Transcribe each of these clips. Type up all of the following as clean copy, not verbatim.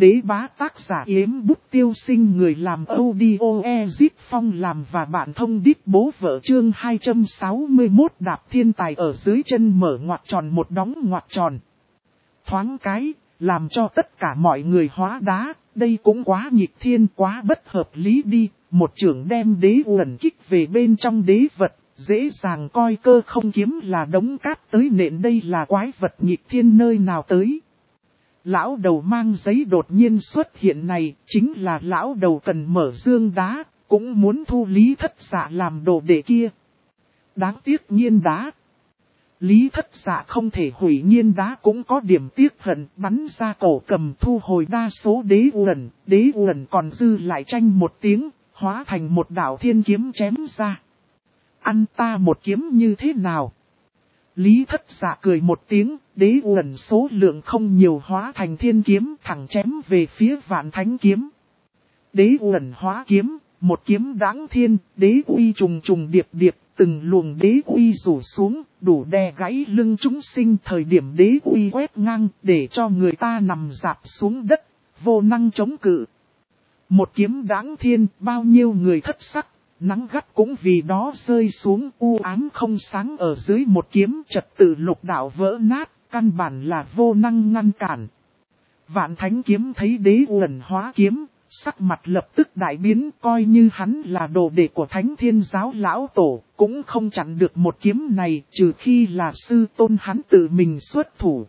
Đế bá tác giả Yếm Bút Tiêu Sinh, người làm audio Ezip Phong làm và bạn thông đít bố vợ. Chương 261 đạp thiên tài ở dưới chân mở ngoặc tròn một đóng ngoặc tròn. Thoáng cái, làm cho tất cả mọi người hóa đá, đây cũng quá nghịch thiên, quá bất hợp lý đi. Một trưởng đem đế uẩn kích về bên trong đế vật, dễ dàng coi cơ không kiếm là đống cát tới nện, đây là quái vật nghịch thiên nơi nào tới. Lão đầu mang giấy đột nhiên xuất hiện này, chính là lão đầu cần mở dương đá, cũng muốn thu Lý Thất Dạ làm đồ đệ kia. Đáng tiếc nhiên đá. Lý Thất Dạ không thể hủy nhiên đá cũng có điểm tiếc hận, bắn ra cổ cầm thu hồi đa số đế uẩn còn dư lại tranh một tiếng, hóa thành một đạo thiên kiếm chém ra. Ăn ta một kiếm như thế nào? Lý Thất Dạ cười một tiếng, đế uẩn số lượng không nhiều hóa thành thiên kiếm thẳng chém về phía Vạn Thánh kiếm. Đế uẩn hóa kiếm, một kiếm đáng thiên, đế uy trùng trùng điệp điệp, từng luồng đế uy rủ xuống, đủ đè gãy lưng chúng sinh. Thời điểm đế uy quét ngang, để cho người ta nằm rạp xuống đất, vô năng chống cự. Một kiếm đáng thiên, bao nhiêu người thất sắc. Nắng gắt cũng vì đó rơi xuống, u ám không sáng ở dưới một kiếm, trật tự lục đạo vỡ nát, căn bản là vô năng ngăn cản. Vạn Thánh kiếm thấy đế uẩn hóa kiếm, sắc mặt lập tức đại biến, coi như hắn là đồ đệ của Thánh Thiên Giáo lão tổ, cũng không chặn được một kiếm này, trừ khi là sư tôn hắn tự mình xuất thủ.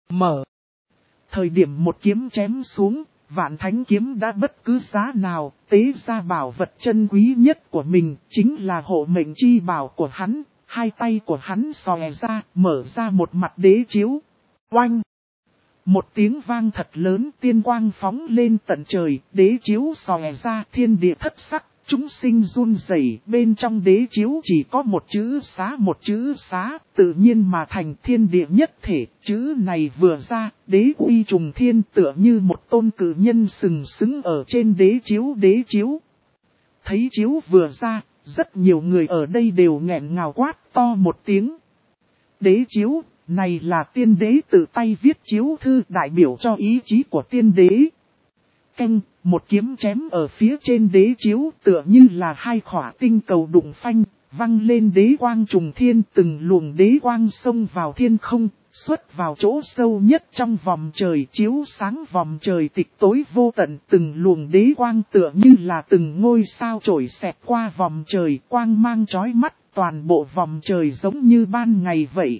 Thời điểm một kiếm chém xuống, Vạn Thánh kiếm đã bất cứ giá nào, tế ra bảo vật chân quý nhất của mình, chính là hộ mệnh chi bảo của hắn. Hai tay của hắn xòe ra, mở ra một mặt đế chiếu. Oanh! Một tiếng vang thật lớn, tiên quang phóng lên tận trời, đế chiếu xòe ra, thiên địa thất sắc, chúng sinh run rẩy. Bên trong đế chiếu chỉ có một chữ xá, tự nhiên mà thành thiên địa nhất thể. Chữ này vừa ra, đế uy trùng thiên, tựa như một tôn cử nhân sừng sững ở trên đế chiếu. Thấy chiếu vừa ra, rất nhiều người ở đây đều nghẹn ngào quát to một tiếng. Đế chiếu, này là tiên đế tự tay viết chiếu thư, đại biểu cho ý chí của tiên đế. Canh, một kiếm chém ở phía trên đế chiếu, tựa như là hai khỏa tinh cầu đụng phanh, văng lên đế quang trùng thiên, từng luồng đế quang xông vào thiên không, xuất vào chỗ sâu nhất trong vòng trời, chiếu sáng vòng trời tịch tối vô tận. Từng luồng đế quang tựa như là từng ngôi sao trổi xẹt qua vòng trời, quang mang chói mắt, toàn bộ vòng trời giống như ban ngày vậy.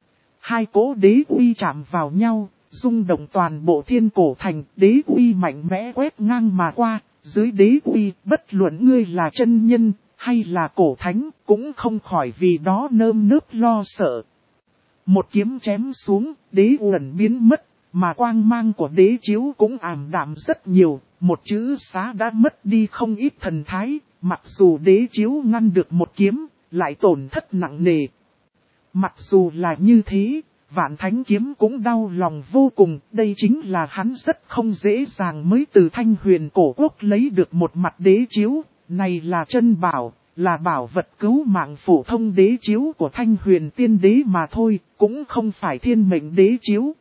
Hai cỗ đế uy chạm vào nhau, rung động toàn bộ thiên cổ thành, đế uy mạnh mẽ quét ngang mà qua. Dưới đế uy, bất luận ngươi là chân nhân, hay là cổ thánh, cũng không khỏi vì đó nơm nớp lo sợ. Một kiếm chém xuống, đế uẩn biến mất, mà quang mang của đế chiếu cũng ảm đạm rất nhiều. Một chữ xá đã mất đi không ít thần thái, mặc dù đế chiếu ngăn được một kiếm, lại tổn thất nặng nề. Mặc dù là như thế, Vạn Thánh kiếm cũng đau lòng vô cùng, đây chính là hắn rất không dễ dàng mới từ Thanh Huyền cổ quốc lấy được một mặt đế chiếu, này là chân bảo, là bảo vật cứu mạng phổ thông đế chiếu của Thanh Huyền tiên đế mà thôi, cũng không phải thiên mệnh đế chiếu.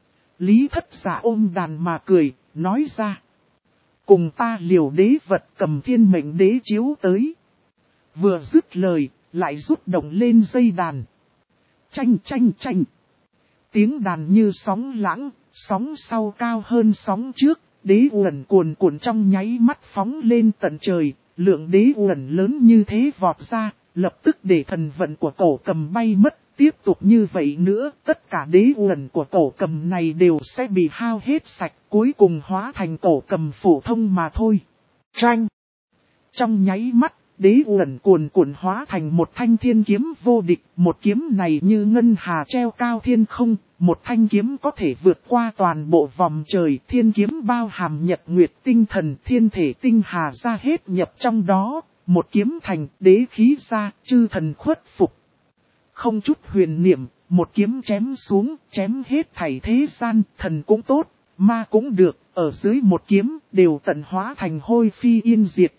Lý Thất Dạ ôm đàn mà cười, nói ra. Cùng ta liều đế vật, cầm thiên mệnh đế chiếu tới. Vừa dứt lời, lại rút động lên dây đàn. Chanh chanh chanh. Tiếng đàn như sóng lãng, sóng sau cao hơn sóng trước, đế uẩn cuồn cuộn trong nháy mắt phóng lên tận trời, lượng đế uẩn lớn như thế vọt ra, lập tức để thần vận của cổ cầm bay mất. Tiếp tục như vậy nữa, tất cả đế uẩn của cổ cầm này đều sẽ bị hao hết sạch, cuối cùng hóa thành cổ cầm phổ thông mà thôi. Tranh. Trong nháy mắt, đế uẩn cuồn cuộn hóa thành một thanh thiên kiếm vô địch, một kiếm này như ngân hà treo cao thiên không, một thanh kiếm có thể vượt qua toàn bộ vòng trời, thiên kiếm bao hàm nhật nguyệt tinh thần, thiên thể tinh hà ra hết nhập trong đó, một kiếm thành, đế khí ra, chư thần khuất phục. Không chút huyền niệm, một kiếm chém xuống, chém hết thảy thế gian, thần cũng tốt, ma cũng được, ở dưới một kiếm, đều tận hóa thành hôi phi yên diệt.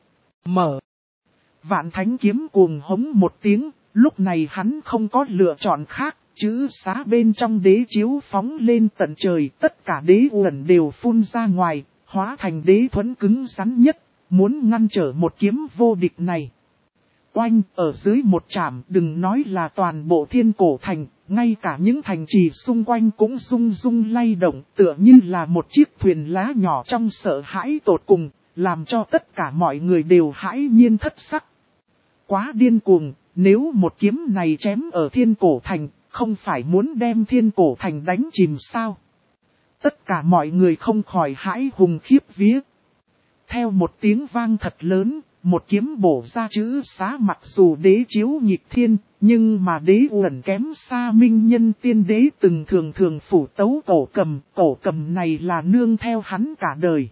Vạn Thánh kiếm cuồng hống một tiếng, lúc này hắn không có lựa chọn khác, chữ xá bên trong đế chiếu phóng lên tận trời, tất cả đế uẩn đều phun ra ngoài, hóa thành đế thuẫn cứng rắn nhất, muốn ngăn trở một kiếm vô địch này. Oanh, ở dưới một trảm, đừng nói là toàn bộ Thiên Cổ Thành, ngay cả những thành trì xung quanh cũng rung rung lay động, tựa như là một chiếc thuyền lá nhỏ trong sợ hãi tột cùng, làm cho tất cả mọi người đều hãi nhiên thất sắc. Quá điên cuồng, nếu một kiếm này chém ở Thiên Cổ Thành, không phải muốn đem Thiên Cổ Thành đánh chìm sao? Tất cả mọi người không khỏi hãi hùng khiếp vía. Theo một tiếng vang thật lớn, một kiếm bổ ra chữ xá, mặc dù đế chiếu nghịch thiên, nhưng mà đế uẩn kém xa minh nhân tiên đế từng thường phủ tấu cổ cầm này là nương theo hắn cả đời.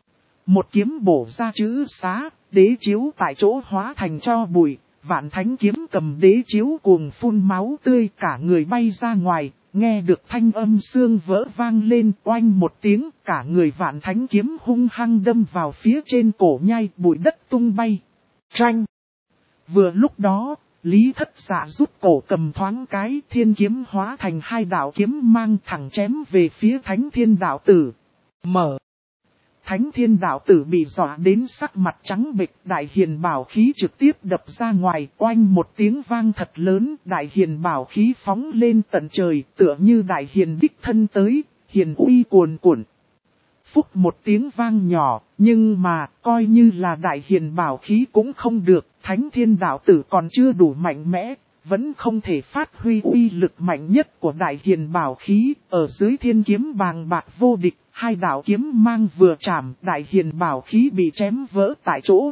Một kiếm bổ ra chữ xá, đế chiếu tại chỗ hóa thành cho bụi, vạn thánh kiếm cầm đế chiếu cuồng phun máu tươi, cả người bay ra ngoài, nghe được thanh âm xương vỡ vang lên, oanh một tiếng, cả người vạn thánh kiếm hung hăng đâm vào phía trên cổ nhai, bụi đất tung bay. Tranh! Vừa lúc đó, Lý Thất Dạ rút cổ cầm thoáng cái, thiên kiếm hóa thành hai đạo kiếm mang thẳng chém về phía Thánh Thiên Đạo Tử. Mở! Thánh Thiên Đạo Tử bị dọa đến sắc mặt trắng bệch, đại hiền bảo khí trực tiếp đập ra ngoài, oanh một tiếng vang thật lớn, đại hiền bảo khí phóng lên tận trời, tựa như đại hiền đích thân tới, hiền uy cuồn cuộn. Phúc một tiếng vang nhỏ, nhưng mà, coi như là đại hiền bảo khí cũng không được, Thánh Thiên Đạo Tử còn chưa đủ mạnh mẽ, vẫn không thể phát huy uy lực mạnh nhất của đại hiền bảo khí, ở dưới thiên kiếm bàng bạc vô địch. Hai đạo kiếm mang vừa chạm, đại hiền bảo khí bị chém vỡ tại chỗ.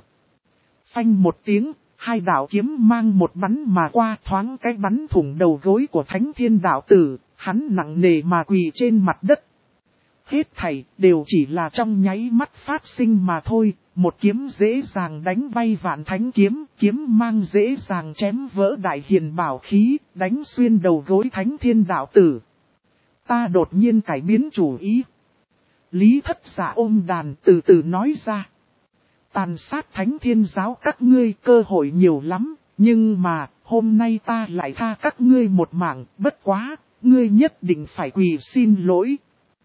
Phanh một tiếng, hai đạo kiếm mang một bắn mà qua, thoáng cái bắn thủng đầu gối của Thánh Thiên Đạo Tử, hắn nặng nề mà quỳ trên mặt đất. Hết thảy đều chỉ là trong nháy mắt phát sinh mà thôi, một kiếm dễ dàng đánh bay vạn thánh kiếm, kiếm mang dễ dàng chém vỡ đại hiền bảo khí, đánh xuyên đầu gối Thánh Thiên Đạo Tử. Ta đột nhiên cải biến chủ ý. Lý Thất Dạ ôm đàn từ từ nói ra. Tàn sát Thánh Thiên Giáo các ngươi cơ hội nhiều lắm, nhưng mà hôm nay ta lại tha các ngươi một mạng, bất quá, ngươi nhất định phải quỳ xin lỗi.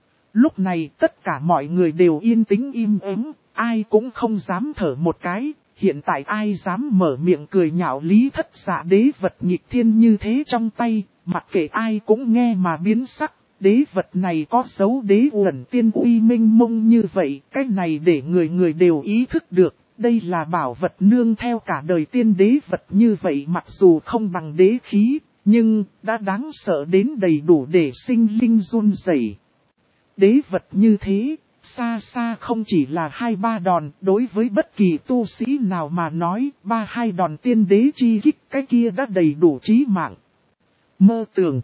Lúc này tất cả mọi người đều yên tĩnh im ắng, ai cũng không dám thở một cái, hiện tại ai dám mở miệng cười nhạo Lý Thất Dạ đế vật nghịch thiên như thế trong tay, mặc kệ ai cũng nghe mà biến sắc. Đế vật này có dấu đế uẩn tiên uy minh mông như vậy, cái này để người người đều ý thức được, đây là bảo vật nương theo cả đời tiên đế vật như vậy, mặc dù không bằng đế khí, nhưng đã đáng sợ đến đầy đủ để sinh linh run rẩy. Đế vật như thế, xa xa không chỉ là 2-3 đòn, đối với bất kỳ tu sĩ nào mà nói, 3-2 đòn tiên đế chi kích cái kia đã đầy đủ chí mạng. Mơ tưởng.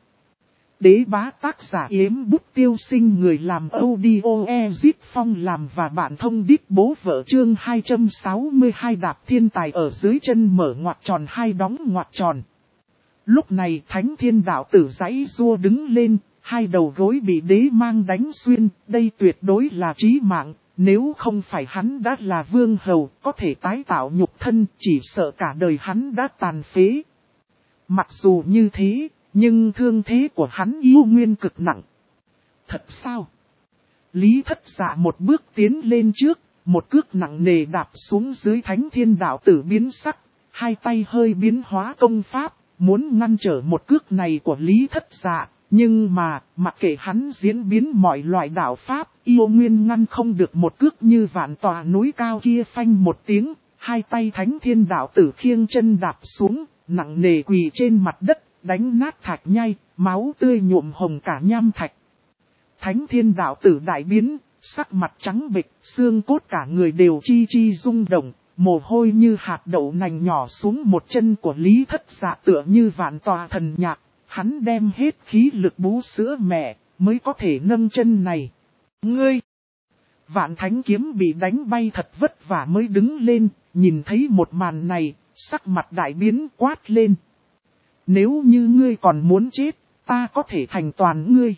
Đế bá tác giả Yếm Bút Tiêu Sinh, người làm audio Ezit Phong làm và bạn thông đít bố vợ chương 262 đạp thiên tài ở dưới chân mở ngoặc tròn hai đóng ngoặc tròn. Lúc này Thánh Thiên Đạo Tử giãy giụa đứng lên, hai đầu gối bị đế mang đánh xuyên, đây tuyệt đối là chí mạng, nếu không phải hắn đã là vương hầu, có thể tái tạo nhục thân, chỉ sợ cả đời hắn đã tàn phế. Mặc dù như thế, nhưng thương thế của hắn yêu nguyên cực nặng. Thật sao? Lý Thất Dạ một bước tiến lên trước, một cước nặng nề đạp xuống dưới Thánh Thiên Đạo Tử biến sắc, hai tay hơi biến hóa công pháp, muốn ngăn trở một cước này của Lý Thất Dạ, nhưng mà, mặc kệ hắn diễn biến mọi loại đạo pháp, yêu nguyên ngăn không được một cước như vạn tòa núi cao kia. Phanh một tiếng, hai tay Thánh Thiên Đạo Tử khiêng chân đạp xuống, nặng nề quỳ trên mặt đất. Đánh nát thạch nhai, máu tươi nhuộm hồng cả nham thạch. Thánh Thiên Đạo Tử đại biến, sắc mặt trắng bệch, xương cốt cả người đều chi chi rung động, mồ hôi như hạt đậu nành nhỏ xuống một chân của Lý Thất Dạ tựa như vạn tòa thần nhạc, hắn đem hết khí lực bú sữa mẹ, mới có thể nâng chân này. Ngươi! Vạn thánh kiếm bị đánh bay thật vất vả mới đứng lên, nhìn thấy một màn này, sắc mặt đại biến quát lên. Nếu như ngươi còn muốn chết, ta có thể thành toàn ngươi.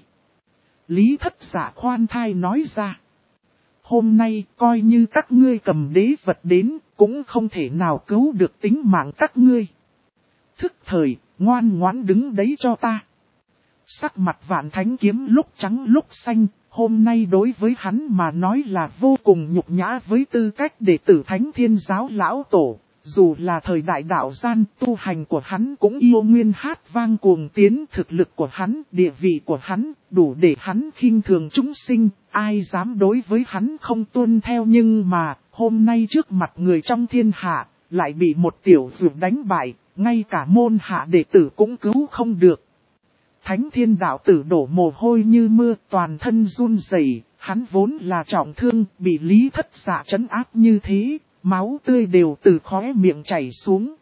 Lý Thất Dạ khoan thai nói ra. Hôm nay coi như các ngươi cầm đế vật đến, cũng không thể nào cứu được tính mạng các ngươi. Thức thời, ngoan ngoãn đứng đấy cho ta. Sắc mặt vạn thánh kiếm lúc trắng lúc xanh, Hôm nay đối với hắn mà nói là vô cùng nhục nhã với tư cách đệ tử Thánh Thiên Giáo lão tổ. Dù là thời đại đạo gian, tu hành của hắn cũng yêu nguyên hát vang cuồng tiến, thực lực của hắn, địa vị của hắn, đủ để hắn khinh thường chúng sinh, ai dám đối với hắn không tuân theo. Nhưng mà, hôm nay trước mặt người trong thiên hạ, lại bị một tiểu dược đánh bại, ngay cả môn hạ đệ tử cũng cứu không được. Thánh Thiên đạo tử đổ mồ hôi như mưa, toàn thân run rẩy, hắn vốn là trọng thương, bị Lý Thất Dạ trấn áp như thế. Máu tươi đều từ khóe miệng chảy xuống.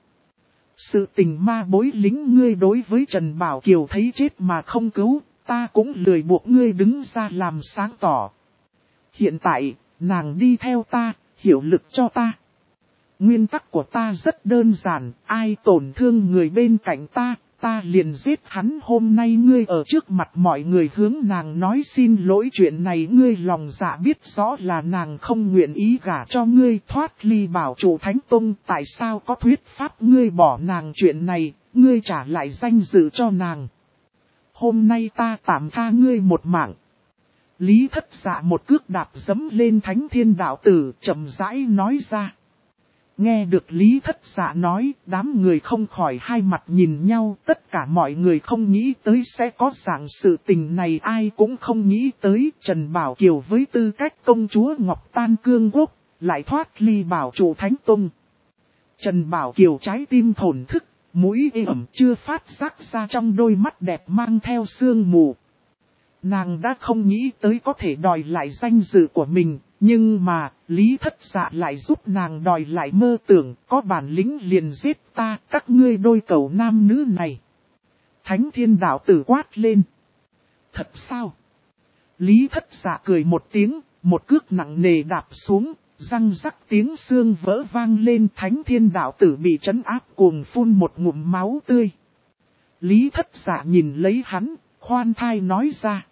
Sự tình ma bối lính ngươi đối với Trần Bảo Kiều thấy chết mà không cứu, ta cũng lười buộc ngươi đứng ra làm sáng tỏ. Hiện tại, nàng đi theo ta, hiểu lực cho ta. Nguyên tắc của ta rất đơn giản, ai tổn thương người bên cạnh ta, ta liền giết hắn. Hôm nay ngươi ở trước mặt mọi người hướng nàng nói xin lỗi, chuyện này ngươi lòng dạ biết rõ là nàng không nguyện ý gả cho ngươi, thoát ly Bảo Trụ Thánh Tông. Tại sao có thuyết pháp ngươi bỏ nàng chuyện này, ngươi trả lại danh dự cho nàng. Hôm nay ta tạm tha ngươi một mạng. Lý Thất Dạ một cước đạp dẫm lên Thánh Thiên đạo tử, chậm rãi nói ra. Nghe được Lý Thất Dạ nói, đám người không khỏi hai mặt nhìn nhau, tất cả mọi người không nghĩ tới sẽ có dạng sự tình này, ai cũng không nghĩ tới Trần Bảo Kiều với tư cách công chúa Ngọc Tan Cương Quốc, lại thoát ly Bảo Trụ Thánh Tông. Trần Bảo Kiều trái tim thổn thức, mũi ẩm chưa phát giác ra trong đôi mắt đẹp mang theo sương mù. Nàng đã không nghĩ tới có thể đòi lại danh dự của mình. Nhưng mà, Lý Thất Dạ lại giúp nàng đòi lại mơ tưởng, có bản lĩnh liền giết ta, các ngươi đôi cầu nam nữ này. Thánh Thiên đạo tử quát lên. Thật sao? Lý Thất Dạ cười một tiếng, một cước nặng nề đạp xuống, răng rắc tiếng xương vỡ vang lên. Thánh Thiên đạo tử bị trấn áp cuồng phun một ngụm máu tươi. Lý Thất Dạ nhìn lấy hắn, khoan thai nói ra.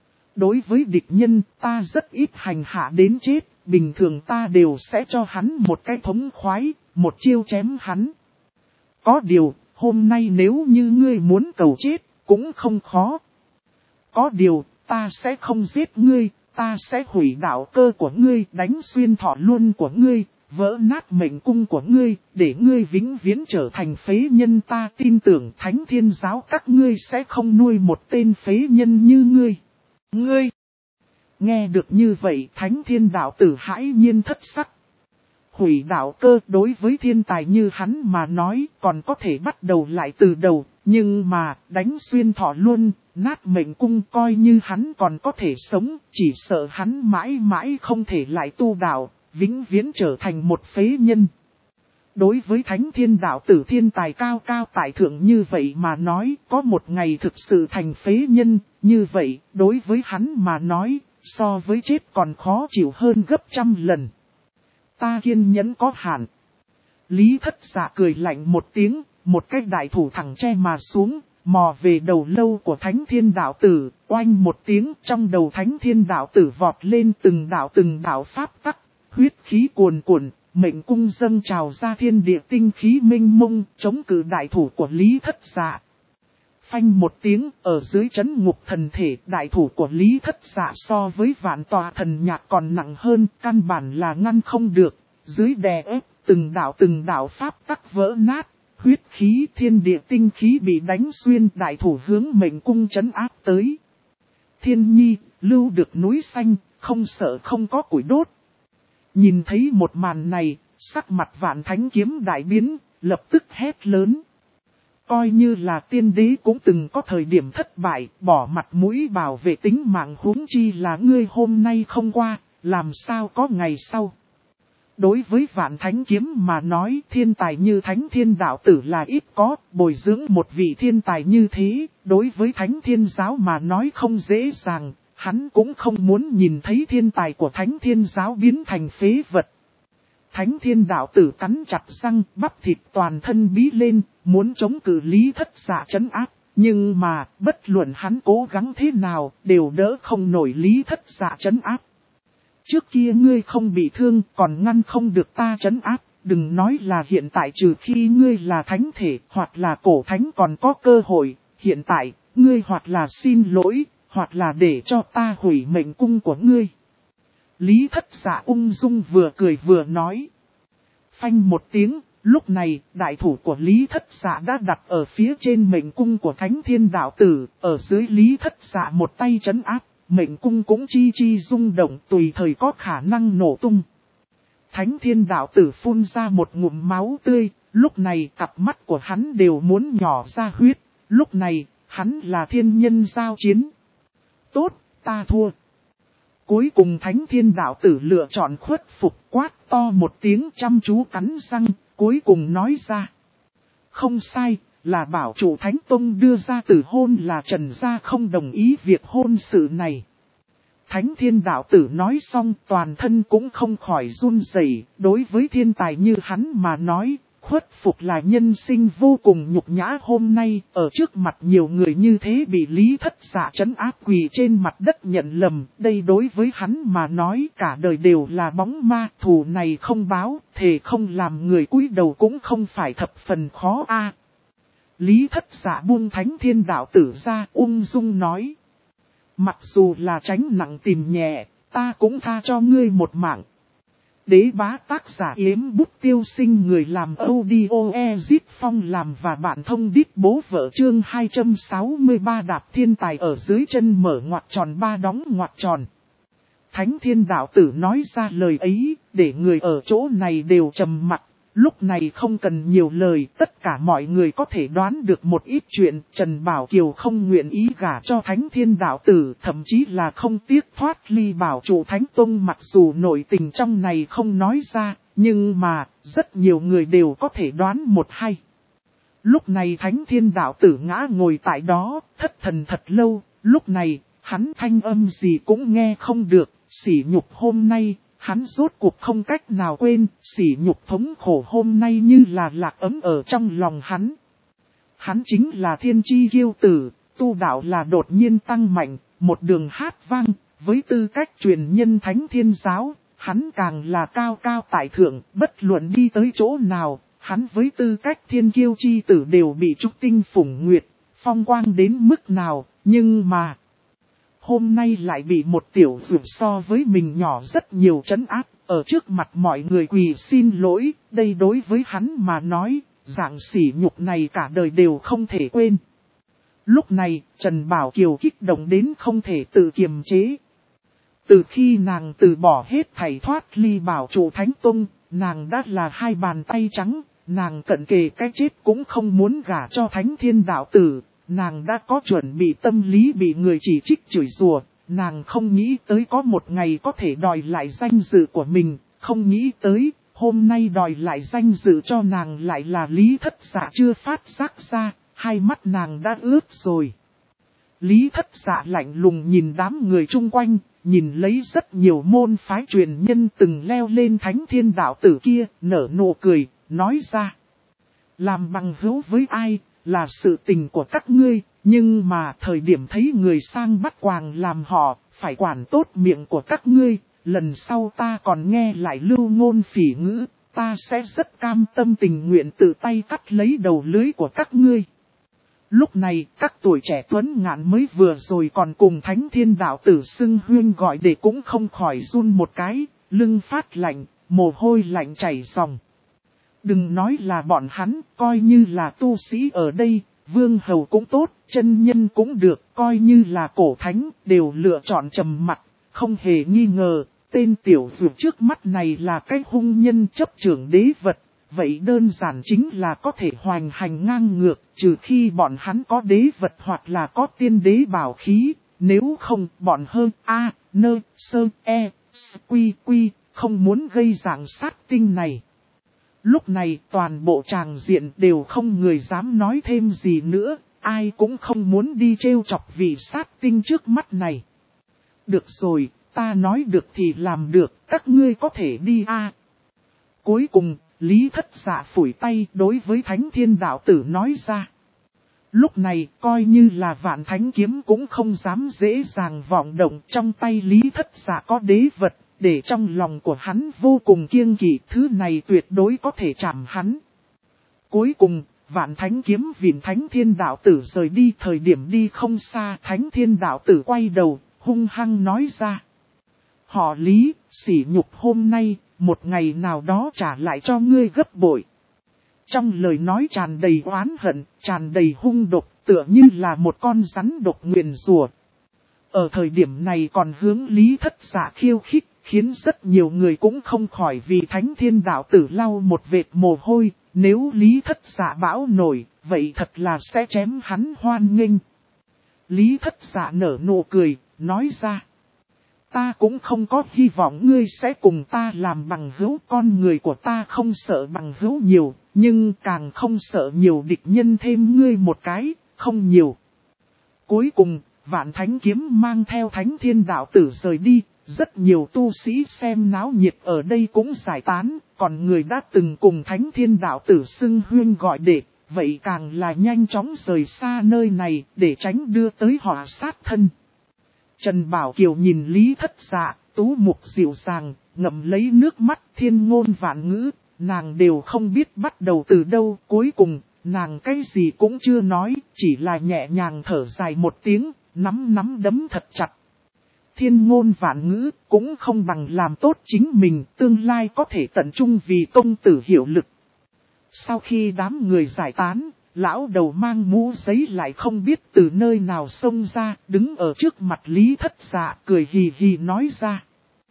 Đối với địch nhân, ta rất ít hành hạ đến chết, bình thường ta đều sẽ cho hắn một cái thống khoái, một chiêu chém hắn. Có điều, hôm nay nếu như ngươi muốn cầu chết, cũng không khó. Có điều, ta sẽ không giết ngươi, ta sẽ hủy đạo cơ của ngươi, đánh xuyên thọ luân của ngươi, vỡ nát mệnh cung của ngươi, để ngươi vĩnh viễn trở thành phế nhân. Ta tin tưởng Thánh Thiên giáo các ngươi sẽ không nuôi một tên phế nhân như ngươi. Ngươi! Nghe được như vậy Thánh Thiên đạo tử hãi nhiên thất sắc. Hủy đạo cơ đối với thiên tài như hắn mà nói còn có thể bắt đầu lại từ đầu. Nhưng mà đánh xuyên thọ luân, nát mệnh cung coi như hắn còn có thể sống. Chỉ sợ hắn mãi mãi không thể lại tu đạo, vĩnh viễn trở thành một phế nhân. Đối với Thánh Thiên đạo tử thiên tài cao cao tại thượng như vậy mà nói, có một ngày thực sự thành phế nhân, như vậy, đối với hắn mà nói, so với chết còn khó chịu hơn gấp trăm lần. Ta kiên nhẫn có hạn. Lý Thất Dạ cười lạnh một tiếng, một cái đại thủ thẳng che mà xuống, mò về đầu lâu của Thánh Thiên đạo tử, oanh một tiếng, trong đầu Thánh Thiên đạo tử vọt lên từng đạo pháp tắc, huyết khí cuồn cuộn. Mệnh cung dâng trào ra thiên địa tinh khí minh mông, chống cự đại thủ của Lý Thất Dạ. Phanh một tiếng, ở dưới chấn ngục thần thể, đại thủ của Lý Thất Dạ so với vạn tòa thần nhạc còn nặng hơn, căn bản là ngăn không được. Dưới đè ép, từng đạo pháp tắc vỡ nát, huyết khí thiên địa tinh khí bị đánh xuyên, đại thủ hướng mệnh cung trấn áp tới. Thiên nhi, lưu được núi xanh, không sợ không có củi đốt. Nhìn thấy một màn này, sắc mặt Vạn Thánh Kiếm đại biến, lập tức hét lớn. Coi như là tiên đế cũng từng có thời điểm thất bại, bỏ mặt mũi bảo vệ tính mạng, huống chi là ngươi hôm nay không qua, làm sao có ngày sau. Đối với Vạn Thánh Kiếm mà nói, thiên tài như Thánh Thiên đạo tử là ít có, bồi dưỡng một vị thiên tài như thế, đối với Thánh Thiên giáo mà nói không dễ dàng. Hắn cũng không muốn nhìn thấy thiên tài của Thánh Thiên giáo biến thành phế vật. Thánh Thiên đạo tử cắn chặt răng, bắp thịt toàn thân bí lên, muốn chống cự Lý Thất Dạ trấn áp. Nhưng mà, bất luận hắn cố gắng thế nào, đều đỡ không nổi Lý Thất Dạ trấn áp. Trước kia ngươi không bị thương, còn ngăn không được ta trấn áp. Đừng nói là hiện tại, trừ khi ngươi là thánh thể, hoặc là cổ thánh còn có cơ hội. Hiện tại, ngươi hoặc là xin lỗi, hoặc là để cho ta hủy mệnh cung của ngươi. Lý Thất Dạ ung dung vừa cười vừa nói. Phanh một tiếng, lúc này đại thủ của Lý Thất Dạ đã đặt ở phía trên mệnh cung của Thánh Thiên Đạo Tử, ở dưới Lý Thất Dạ một tay trấn áp, mệnh cung cũng chi chi rung động tùy thời có khả năng nổ tung. Thánh Thiên Đạo Tử phun ra một ngụm máu tươi, lúc này cặp mắt của hắn đều muốn nhỏ ra huyết, lúc này hắn là thiên nhân giao chiến. Tốt, ta thua. Cuối cùng Thánh Thiên Đạo Tử lựa chọn khuất phục, quát to một tiếng chăm chú cắn răng, cuối cùng nói ra. Không sai, là bảo chủ Thánh Tông đưa ra tử hôn là Trần gia không đồng ý việc hôn sự này. Thánh Thiên Đạo Tử nói xong toàn thân cũng không khỏi run rẩy. Đối với thiên tài như hắn mà nói, khuất phục là nhân sinh vô cùng nhục nhã. Hôm nay ở trước mặt nhiều người như thế bị Lý Thất Dạ trấn áp quỳ trên mặt đất nhận lầm. Đây đối với hắn mà nói cả đời đều là bóng ma, thù này không báo, thề không làm người cúi đầu cũng không phải thập phần khó a. Lý Thất Dạ buông Thánh Thiên Đạo Tử ra, ung dung nói. Mặc dù là tránh nặng tìm nhẹ, ta cũng tha cho ngươi một mạng. Đế bá tác giả Yếm Bút Tiêu Sinh, người làm audio Ezit Phong làm và bạn thông đít bố vợ. Chương 263 đạp thiên tài ở dưới chân mở ngoặc tròn ba đóng ngoặc tròn. Thánh Thiên Đạo Tử nói ra lời ấy, để người ở chỗ này đều trầm mặc. Lúc này không cần nhiều lời, tất cả mọi người có thể đoán được một ít chuyện. Trần Bảo Kiều không nguyện ý gả cho Thánh Thiên Đạo Tử, thậm chí là không tiếc thoát ly bảo chủ Thánh Tông. Mặc dù nội tình trong này không nói ra, nhưng mà rất nhiều người đều có thể đoán một hay. Lúc này Thánh Thiên Đạo Tử ngã ngồi tại đó, thất thần thật lâu. Lúc này, hắn thanh âm gì cũng nghe không được, sỉ nhục hôm nay. Hắn rốt cuộc không cách nào quên, sỉ nhục thống khổ hôm nay như là lạc ấm ở trong lòng hắn. Hắn chính là thiên chi kiêu tử, tu đạo là đột nhiên tăng mạnh, một đường hát vang, với tư cách truyền nhân Thánh Thiên Giáo, hắn càng là cao cao tại thượng, bất luận đi tới chỗ nào, hắn với tư cách thiên kiêu chi tử đều bị trúc tinh phủng nguyệt, phong quang đến mức nào, nhưng mà... Hôm nay lại bị một tiểu dược so với mình nhỏ rất nhiều trấn áp, ở trước mặt mọi người quỳ xin lỗi, đây đối với hắn mà nói, dạng sỉ nhục này cả đời đều không thể quên. Lúc này, Trần Bảo Kiều kích động đến không thể tự kiềm chế. Từ khi nàng từ bỏ hết thảy thoát ly bảo chủ Thánh Tông, nàng đã là hai bàn tay trắng, nàng cận kề cái chết cũng không muốn gả cho Thánh Thiên Đạo Tử. Nàng đã có chuẩn bị tâm lý bị người chỉ trích chửi rủa, nàng không nghĩ tới có một ngày có thể đòi lại danh dự của mình, không nghĩ tới, hôm nay đòi lại danh dự cho nàng lại là Lý Thất Dạ chưa phát giác ra, hai mắt nàng đã ướt rồi. Lý Thất Dạ lạnh lùng nhìn đám người chung quanh, nhìn lấy rất nhiều môn phái truyền nhân từng leo lên Thánh Thiên Đạo Tử kia, nở nụ cười, nói ra. Làm bằng hữu với ai? Là sự tình của các ngươi, nhưng mà thời điểm thấy người sang bắt quàng làm họ, phải quản tốt miệng của các ngươi, lần sau ta còn nghe lại lưu ngôn phỉ ngữ, ta sẽ rất cam tâm tình nguyện tự tay cắt lấy đầu lưới của các ngươi. Lúc này, các tuổi trẻ tuấn ngạn mới vừa rồi còn cùng Thánh Thiên Đạo Tử xưng huyên gọi để cũng không khỏi run một cái, lưng phát lạnh, mồ hôi lạnh chảy ròng. Đừng nói là bọn hắn, coi như là tu sĩ ở đây, vương hầu cũng tốt, chân nhân cũng được, coi như là cổ thánh, đều lựa chọn trầm mặc, không hề nghi ngờ, tên tiểu dược trước mắt này là cái hung nhân chấp trưởng đế vật, vậy đơn giản chính là có thể hoành hành ngang ngược, trừ khi bọn hắn có đế vật hoặc là có tiên đế bảo khí, nếu không bọn hơn A, nơ, sơ, e, quy, không muốn gây dạng sát tinh này. Lúc này toàn bộ tràng diện đều không người dám nói thêm gì nữa, ai cũng không muốn đi trêu chọc vị sát tinh trước mắt này. Được rồi, ta nói được thì làm được, các ngươi có thể đi a. Cuối cùng, Lý Thất Dạ phủi tay đối với Thánh Thiên Đạo Tử nói ra. Lúc này, coi như là Vạn Thánh Kiếm cũng không dám dễ dàng vọng động, trong tay Lý Thất Dạ có đế vật. Để trong lòng của hắn vô cùng kiêng kỵ, thứ này tuyệt đối có thể chạm hắn. Cuối cùng, Vạn Thánh kiếm vịn Thánh Thiên Đạo Tử rời đi, thời điểm đi không xa, Thánh Thiên Đạo Tử quay đầu, hung hăng nói ra. Họ Lý, sỉ nhục hôm nay, một ngày nào đó trả lại cho ngươi gấp bội. Trong lời nói tràn đầy oán hận, tràn đầy hung độc, tựa như là một con rắn độc nguyền rủa. Ở thời điểm này còn hướng Lý Thất Dạ khiêu khích, khiến rất nhiều người cũng không khỏi vì Thánh Thiên Đạo Tử lau một vệt mồ hôi. Nếu Lý Thất Dạ bão nổi, vậy thật là sẽ chém hắn hoan nghênh. Lý Thất Dạ nở nụ cười, nói ra. Ta cũng không có hy vọng ngươi sẽ cùng ta làm bằng hữu, con người của ta không sợ bằng hữu nhiều, nhưng càng không sợ nhiều địch nhân thêm ngươi một cái, không nhiều. Cuối cùng, Vạn Thánh kiếm mang theo Thánh Thiên Đạo Tử rời đi, rất nhiều tu sĩ xem náo nhiệt ở đây cũng giải tán, còn người đã từng cùng Thánh Thiên Đạo Tử xưng huyên gọi đệ, vậy càng là nhanh chóng rời xa nơi này để tránh đưa tới họa sát thân. Trần Bảo Kiều nhìn Lý Thất Dạ, tú mục dịu dàng, ngậm lấy nước mắt, thiên ngôn vạn ngữ, nàng đều không biết bắt đầu từ đâu. Cuối cùng, nàng cái gì cũng chưa nói, chỉ là nhẹ nhàng thở dài một tiếng, nắm đấm thật chặt. Thiên ngôn vạn ngữ cũng không bằng làm tốt chính mình, tương lai có thể tận trung vì công tử hiệu lực. Sau khi đám người giải tán, lão đầu mang mũ giấy lại không biết từ nơi nào xông ra, đứng ở trước mặt Lý Thất Dạ, cười hì hì nói ra.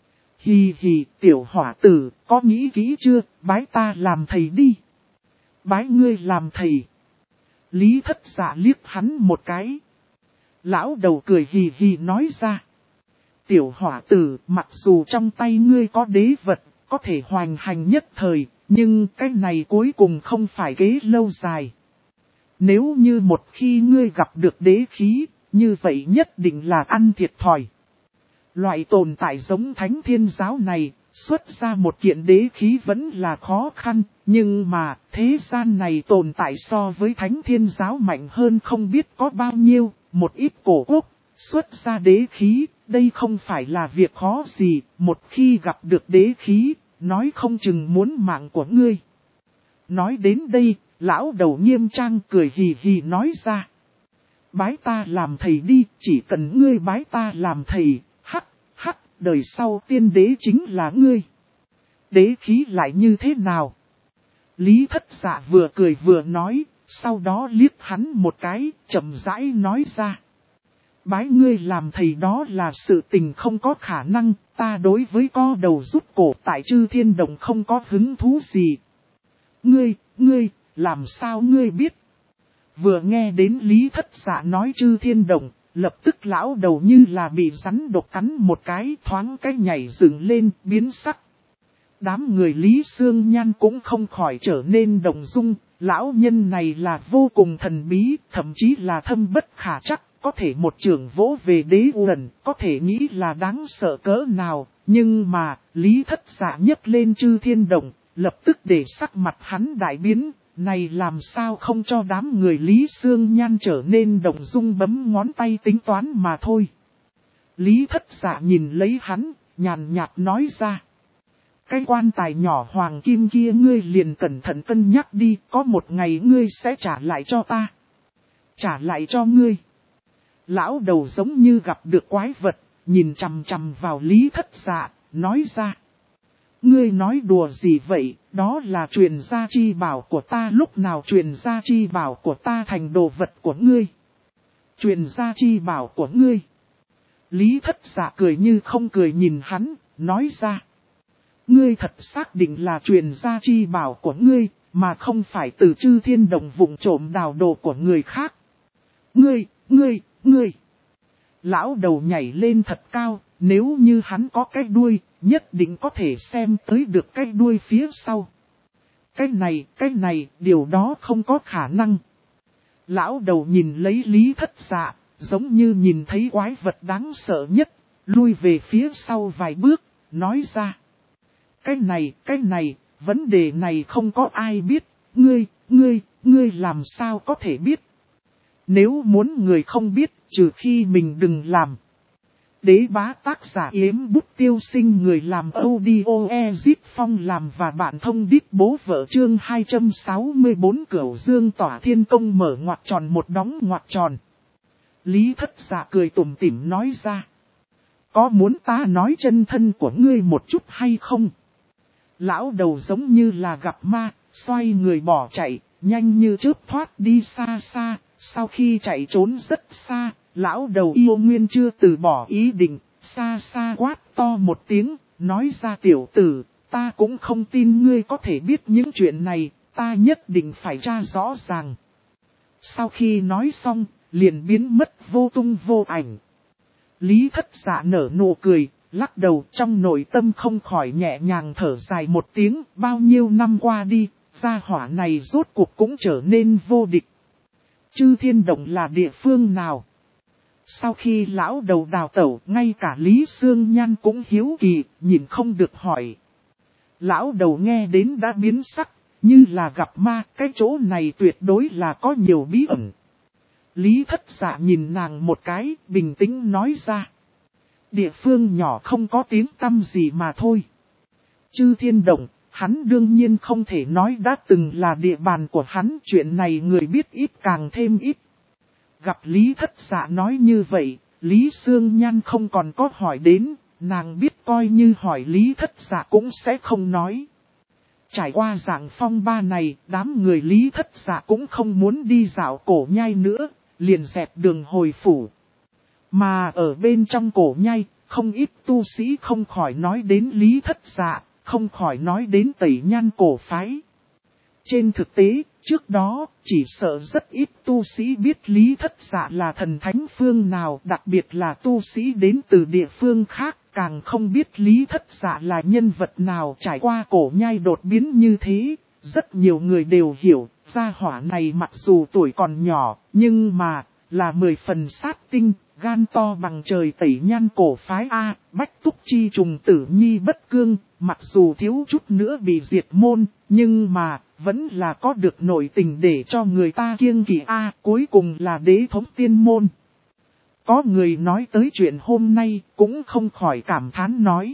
Hì hì, tiểu hỏa tử, có nghĩ kỹ chưa, bái ta làm thầy đi. Bái ngươi làm thầy. Lý Thất Dạ liếc hắn một cái. Lão đầu cười hì hì nói ra. Tiểu hỏa tử, mặc dù trong tay ngươi có đế vật, có thể hoành hành nhất thời, nhưng cái này cuối cùng không phải kế lâu dài. Nếu như một khi ngươi gặp được đế khí, như vậy nhất định là ăn thiệt thòi. Loại tồn tại giống Thánh Thiên Giáo này, xuất ra một kiện đế khí vẫn là khó khăn, nhưng mà thế gian này tồn tại so với Thánh Thiên Giáo mạnh hơn không biết có bao nhiêu, một ít cổ quốc, xuất ra đế khí, đây không phải là việc khó gì, một khi gặp được đế khí, nói không chừng muốn mạng của ngươi. Nói đến đây, lão đầu nghiêm trang cười hì hì nói ra. Bái ta làm thầy đi, chỉ cần ngươi bái ta làm thầy, hắc, đời sau tiên đế chính là ngươi. Đế khí lại như thế nào? Lý Thất Dạ vừa cười vừa nói, sau đó liếc hắn một cái, chậm rãi nói ra. Bái ngươi làm thầy đó là sự tình không có khả năng, ta đối với co đầu rút cổ tại Chư Thiên Đồng không có hứng thú gì. Ngươi, làm sao ngươi biết? Vừa nghe đến Lý Thất Dạ nói Chư Thiên Đồng, lập tức lão đầu như là bị rắn độc cắn một cái, thoáng cái nhảy dựng lên, biến sắc. Đám người Lý Sương Nhan cũng không khỏi trở nên động dung, lão nhân này là vô cùng thần bí, thậm chí là thâm bất khả trắc, có thể một trường vỗ về đế uẩn, có thể nghĩ là đáng sợ cỡ nào, nhưng mà, Lý Thất Dạ nhấc lên Chư Thiên Đồng, lập tức để sắc mặt hắn đại biến, này làm sao không cho đám người Lý Sương Nhan trở nên động dung bấm ngón tay tính toán mà thôi. Lý Thất Dạ nhìn lấy hắn, nhàn nhạt nói ra. Cái quan tài nhỏ hoàng kim kia ngươi liền cẩn thận cân nhắc đi, có một ngày ngươi sẽ trả lại cho ta. Trả lại cho ngươi. Lão đầu giống như gặp được quái vật, nhìn chằm chằm vào Lý Thất Dạ, nói ra. Ngươi nói đùa gì vậy, đó là truyền gia chi bảo của ta, lúc nào truyền gia chi bảo của ta thành đồ vật của ngươi. Truyền gia chi bảo của ngươi. Lý Thất Dạ cười như không cười nhìn hắn, nói ra. Ngươi thật xác định là truyền gia chi bảo của ngươi, mà không phải từ Chư Thiên Đồng vụng trộm đào đồ của người khác. Ngươi. Lão đầu nhảy lên thật cao, nếu như hắn có cái đuôi, nhất định có thể xem tới được cái đuôi phía sau. Cái này, điều đó không có khả năng. Lão đầu nhìn lấy Lý Thất Dạ, giống như nhìn thấy quái vật đáng sợ nhất, lui về phía sau vài bước, nói ra. Cái này, vấn đề này không có ai biết, ngươi làm sao có thể biết. Nếu muốn người không biết, trừ khi mình đừng làm. Đế bá tác giả Yếm Bút Tiêu Sinh, người làm audio Ezit Phong làm và bạn thông đít bố vợ. Chương 264 Cửu Dương Tỏa Thiên Công mở ngoặc tròn một đóng ngoặc tròn. Lý Thất Dạ cười tủm tỉm nói ra. Có muốn ta nói chân thân của ngươi một chút hay không? Lão đầu giống như là gặp ma, xoay người bỏ chạy, nhanh như chớp thoát đi xa xa. Sau khi chạy trốn rất xa, lão đầu yêu nguyên chưa từ bỏ ý định, xa xa quát to một tiếng, nói ra tiểu tử, ta cũng không tin ngươi có thể biết những chuyện này, ta nhất định phải tra rõ ràng. Sau khi nói xong, liền biến mất vô tung vô ảnh. Lý Thất Dạ nở nụ cười, lắc đầu, trong nội tâm không khỏi nhẹ nhàng thở dài một tiếng. Bao nhiêu năm qua đi, gia hỏa này rốt cuộc cũng trở nên vô địch. Chư Thiên Động là địa phương nào? Sau khi lão đầu đào tẩu, ngay cả Lý Sương Nhan cũng hiếu kỳ, nhìn không được hỏi. Lão đầu nghe đến đã biến sắc, như là gặp ma, cái chỗ này tuyệt đối là có nhiều bí ẩn. Lý Thất Dạ nhìn nàng một cái, bình tĩnh nói ra. Địa phương nhỏ không có tiếng tăm gì mà thôi. Chư Thiên Động, hắn đương nhiên không thể nói đã từng là địa bàn của hắn, chuyện này người biết ít càng thêm ít. Gặp Lý Thất Dạ nói như vậy, Lý Sương Nhan không còn có hỏi đến, nàng biết coi như hỏi Lý Thất Dạ cũng sẽ không nói. Trải qua dạng phong ba này, đám người Lý Thất Dạ cũng không muốn đi dạo Cổ Nhai nữa, liền dẹp đường hồi phủ. Mà ở bên trong Cổ Nhai, không ít tu sĩ không khỏi nói đến Lý Thất Dạ, không khỏi nói đến Tẩy Nhan cổ phái. Trên thực tế, trước đó, chỉ sợ rất ít tu sĩ biết Lý Thất Dạ là thần thánh phương nào, đặc biệt là tu sĩ đến từ địa phương khác, càng không biết Lý Thất Dạ là nhân vật nào. Trải qua Cổ Nhai đột biến như thế, rất nhiều người đều hiểu, gia hỏa này mặc dù tuổi còn nhỏ, nhưng mà, là 10 phần sát tinh, gan to bằng trời. Tẩy Nhan cổ phái A, Bách Túc Chi trùng tử nhi bất cương, mặc dù thiếu chút nữa bị diệt môn, nhưng mà, vẫn là có được nội tình để cho người ta kiêng kỵ A, cuối cùng là đế thống tiên môn. Có người nói tới chuyện hôm nay, cũng không khỏi cảm thán nói.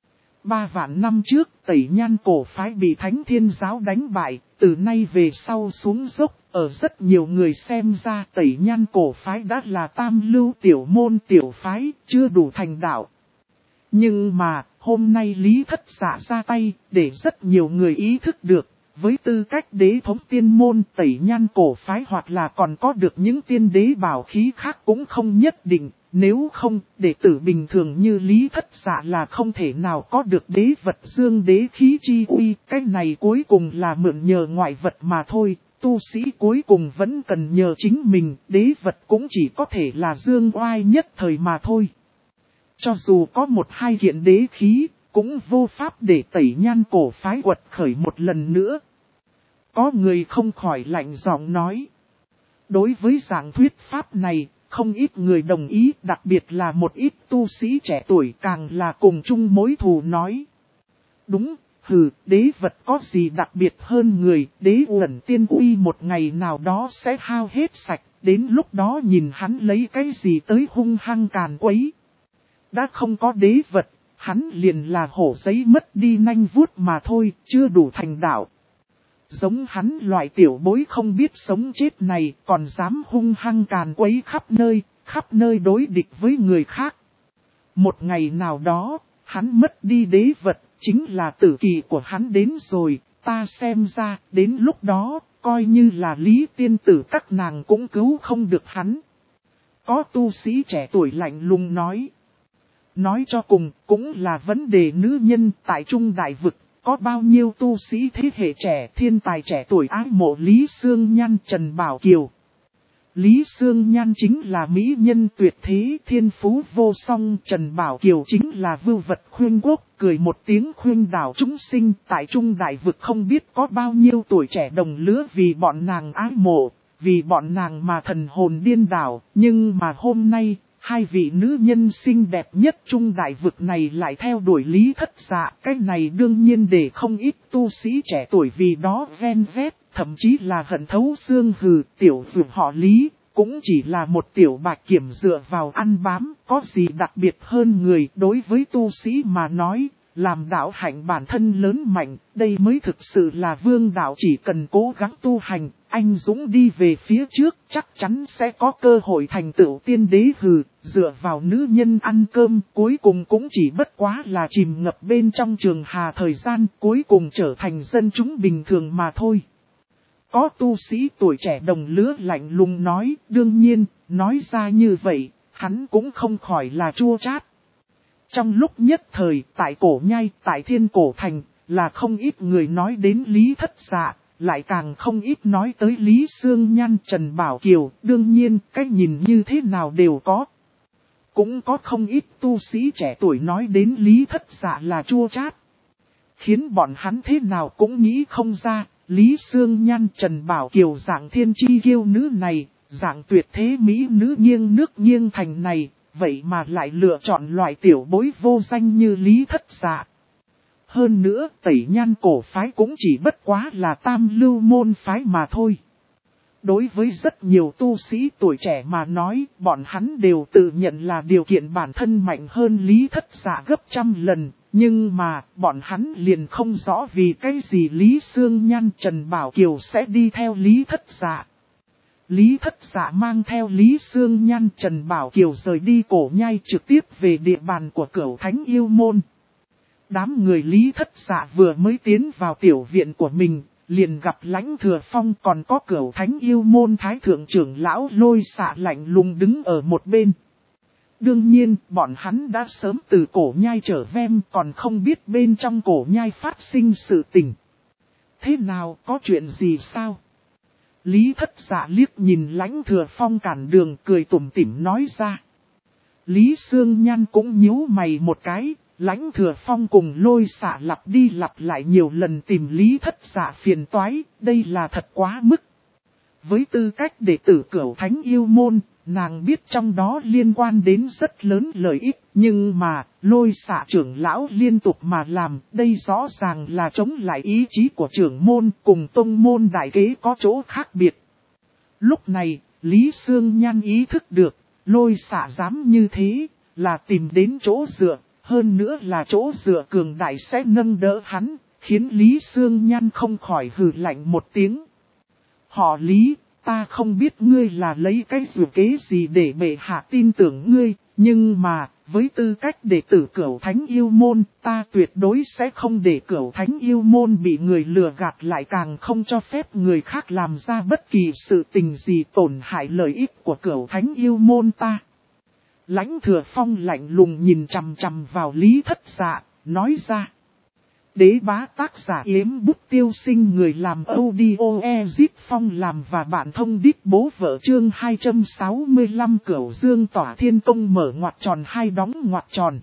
3 vạn năm trước, Tẩy Nhan cổ phái bị Thánh Thiên Giáo đánh bại, từ nay về sau xuống dốc, ở rất nhiều người xem ra Tẩy Nhan cổ phái đã là tam lưu tiểu môn tiểu phái, chưa đủ thành đạo. Nhưng mà, hôm nay Lý Thất Dạ ra tay, để rất nhiều người ý thức được, với tư cách đế thống tiên môn, Tẩy Nhan cổ phái hoặc là còn có được những tiên đế bảo khí khác cũng không nhất định. Nếu không, đệ tử bình thường như Lý Thất Dạ là không thể nào có được đế vật dương đế khí chi uy. Cái này cuối cùng là mượn nhờ ngoại vật mà thôi, tu sĩ cuối cùng vẫn cần nhờ chính mình, đế vật cũng chỉ có thể là dương oai nhất thời mà thôi. Cho dù có 1-2 kiện đế khí, cũng vô pháp để Tẩy Nhan cổ phái quật khởi một lần nữa. Có người không khỏi lạnh giọng nói. Đối với dạng thuyết pháp này, không ít người đồng ý, đặc biệt là một ít tu sĩ trẻ tuổi càng là cùng chung mối thù nói. Đúng, đế vật có gì đặc biệt hơn người, đế uẩn tiên uy một ngày nào đó sẽ hao hết sạch, đến lúc đó nhìn hắn lấy cái gì tới hung hăng càn quấy. Đã không có đế vật, hắn liền là hổ giấy mất đi nanh vuốt mà thôi, chưa đủ thành đạo. Giống hắn loại tiểu bối không biết sống chết này còn dám hung hăng càn quấy khắp nơi đối địch với người khác. Một ngày nào đó, hắn mất đi đế vật, chính là tử kỳ của hắn đến rồi, ta xem ra, đến lúc đó, coi như là Lý tiên tử các nàng cũng cứu không được hắn. Có tu sĩ trẻ tuổi lạnh lùng nói. Nói cho cùng, cũng là vấn đề nữ nhân tại Trung Đại Vực. Có bao nhiêu tu sĩ thế hệ trẻ, thiên tài trẻ tuổi ái mộ Lý Sương Nhan, Trần Bảo Kiều. Lý Sương Nhan chính là mỹ nhân tuyệt thế, thiên phú vô song. Trần Bảo Kiều chính là vưu vật khuyên quốc, cười một tiếng khuyên đảo chúng sinh. Tại Trung Đại Vực không biết có bao nhiêu tuổi trẻ đồng lứa vì bọn nàng ái mộ, vì bọn nàng mà thần hồn điên đảo. Nhưng mà hôm nay, hai vị nữ nhân xinh đẹp nhất Trung Đại Vực này lại theo đuổi Lý Thất Dạ. Cái này đương nhiên để không ít tu sĩ trẻ tuổi vì đó ven vét, thậm chí là hận thấu xương. Tiểu dược họ Lý, cũng chỉ là một tiểu bạch kiểm dựa vào ăn bám, có gì đặc biệt hơn người. Đối với tu sĩ mà nói, làm đạo hạnh bản thân lớn mạnh, đây mới thực sự là vương đạo. Chỉ cần cố gắng tu hành, anh dũng đi về phía trước, chắc chắn sẽ có cơ hội thành tựu tiên đế. Dựa vào nữ nhân ăn cơm, cuối cùng cũng chỉ bất quá là chìm ngập bên trong trường hà thời gian, cuối cùng trở thành dân chúng bình thường mà thôi. Có tu sĩ tuổi trẻ đồng lứa lạnh lùng nói, đương nhiên, nói ra như vậy, hắn cũng không khỏi là chua chát. Trong lúc nhất thời, tại Cổ Nhai, tại Thiên Cổ Thành, là không ít người nói đến Lý Thất Dạ, lại càng không ít nói tới Lý Sương Nhan, Trần Bảo Kiều. Đương nhiên, cái nhìn như thế nào đều có. Cũng có không ít tu sĩ trẻ tuổi nói đến Lý Thất Dạ là chua chát. Khiến bọn hắn thế nào cũng nghĩ không ra, Lý Sương Nhan, Trần Bảo Kiều dạng thiên chi kiêu nữ này, dạng tuyệt thế mỹ nữ nghiêng nước nghiêng thành này, vậy mà lại lựa chọn loại tiểu bối vô danh như Lý Thất Dạ. Hơn nữa, Tẩy Nhan cổ phái cũng chỉ bất quá là tam lưu môn phái mà thôi. Đối với rất nhiều tu sĩ tuổi trẻ mà nói, bọn hắn đều tự nhận là điều kiện bản thân mạnh hơn Lý Thất Dạ gấp trăm lần. Nhưng mà, bọn hắn liền không rõ vì cái gì Lý Sương Nhan, Trần Bảo Kiều sẽ đi theo Lý Thất Dạ. Lý Thất Dạ mang theo Lý Sương Nhan, Trần Bảo Kiều rời đi Cổ Nhai trực tiếp về địa bàn của Cửu Thánh Yêu Môn. Đám người Lý Thất Dạ vừa mới tiến vào tiểu viện của mình, liền gặp Lãnh Thừa Phong còn có Cửu Thánh Yêu Môn Thái Thượng trưởng lão Lôi Xạ lạnh lùng đứng ở một bên. Đương nhiên, bọn hắn đã sớm từ Cổ Nhai trở về, còn không biết bên trong Cổ Nhai phát sinh sự tình. Thế nào, có chuyện gì sao? Lý Thất Dạ liếc nhìn Lãnh Thừa Phong cản đường, cười tủm tỉm nói ra. Lý Sương Nhan cũng nhíu mày một cái. Lãnh Thừa Phong cùng Lôi Xạ lặp đi lặp lại nhiều lần tìm Lý Thất Dạ phiền toái, đây là thật quá mức. Với tư cách đệ tử Cửu Thánh Yêu Môn, nàng biết trong đó liên quan đến rất lớn lợi ích, nhưng mà, Lôi Xạ trưởng lão liên tục mà làm, đây rõ ràng là chống lại ý chí của trưởng môn, cùng tông môn đại kế có chỗ khác biệt. Lúc này, Lý Sương Nhan ý thức được, Lôi Xạ dám như thế, là tìm đến chỗ dựa, hơn nữa là chỗ dựa cường đại sẽ nâng đỡ hắn, khiến Lý Sương Nhan không khỏi hừ lạnh một tiếng. Họ Lý, ta không biết ngươi là lấy cái dù kế gì để bệ hạ tin tưởng ngươi, nhưng mà, với tư cách đệ tử Cửu Thánh Yêu Môn, ta tuyệt đối sẽ không để Cửu Thánh Yêu Môn bị người lừa gạt, lại càng không cho phép người khác làm ra bất kỳ sự tình gì tổn hại lợi ích của Cửu Thánh Yêu Môn ta. Lãnh Thừa Phong lạnh lùng nhìn chằm chằm vào Lý Thất Dạ, nói ra. Đế bá tác giả Yếm Bút Tiêu Sinh, người làm audio Phong làm và bạn thông đích bố vợ chương 265 Cửu Dương Tỏa Thiên Công mở ngoặc tròn hai đóng ngoặc tròn.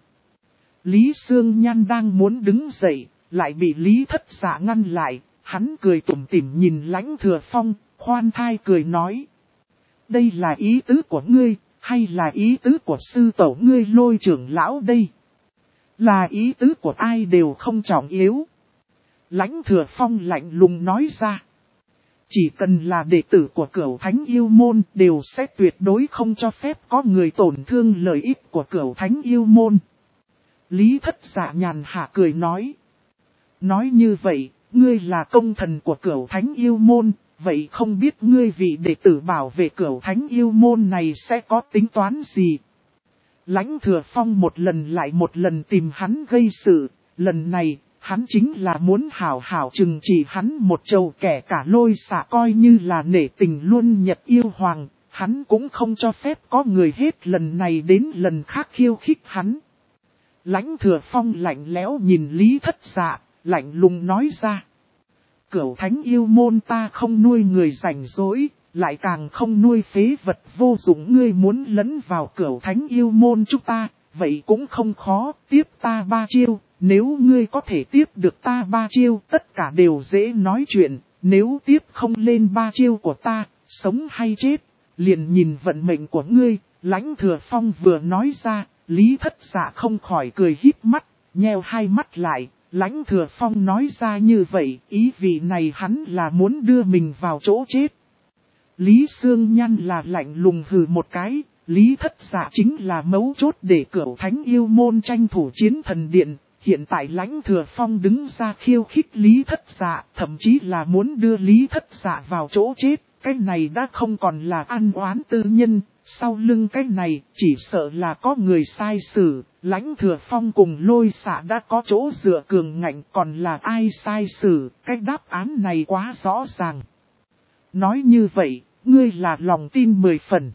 Lý Sương Nhan đang muốn đứng dậy, lại bị Lý Thất Dạ ngăn lại, hắn cười tủm tỉm nhìn Lãnh Thừa Phong, khoan thai cười nói. Đây là ý tứ của ngươi, hay là ý tứ của sư tổ ngươi Lôi trưởng lão đây? Là ý tứ của ai đều không trọng yếu. Lãnh Thừa Phong lạnh lùng nói ra. Chỉ cần là đệ tử của Cửu Thánh Yêu Môn đều sẽ tuyệt đối không cho phép có người tổn thương lợi ích của Cửu Thánh Yêu Môn. Lý Thất Dạ nhàn hạ cười nói. Nói như vậy, ngươi là công thần của Cửu Thánh Yêu Môn, vậy không biết ngươi vị đệ tử bảo vệ Cửu Thánh Yêu Môn này sẽ có tính toán gì? Lãnh Thừa Phong một lần lại một lần tìm hắn gây sự, lần này, hắn chính là muốn hảo hảo trừng trị hắn một trầu. Kẻ cả Lôi Xạ coi như là nể tình luôn Nhật Yêu Hoàng, hắn cũng không cho phép có người hết lần này đến lần khác khiêu khích hắn. Lãnh Thừa Phong lạnh lẽo nhìn Lý Thất Dạ, lạnh lùng nói ra. Cửu Thánh Yêu Môn ta không nuôi người rảnh rỗi, lại càng không nuôi phế vật vô dụng. Ngươi muốn lấn vào Cửu Thánh Yêu Môn chúng ta, vậy cũng không khó, tiếp ta 3 chiêu. Nếu ngươi có thể tiếp được ta 3 chiêu, tất cả đều dễ nói chuyện. Nếu tiếp không lên 3 chiêu của ta, sống hay chết, liền nhìn vận mệnh của ngươi. Lãnh Thừa Phong vừa nói ra, Lý Thất Dạ không khỏi cười híp mắt, nheo hai mắt lại. Lãnh Thừa Phong nói ra như vậy, ý vị này hắn là muốn đưa mình vào chỗ chết. Lý Sương Nhan là lạnh lùng hừ một cái, Lý Thất Dạ chính là mấu chốt để Cửu Thánh yêu môn tranh thủ chiến thần điện. Hiện tại Lãnh Thừa Phong đứng ra khiêu khích Lý Thất Dạ, thậm chí là muốn đưa Lý Thất Dạ vào chỗ chết. Cái này đã không còn là ăn oán tư nhân, sau lưng cái này chỉ sợ là có người sai xử. Lãnh Thừa Phong cùng Lôi Xạ đã có chỗ dựa cường ngạnh, còn là ai sai xử, cái đáp án này quá rõ ràng. Nói như vậy, ngươi là lòng tin 10 phần.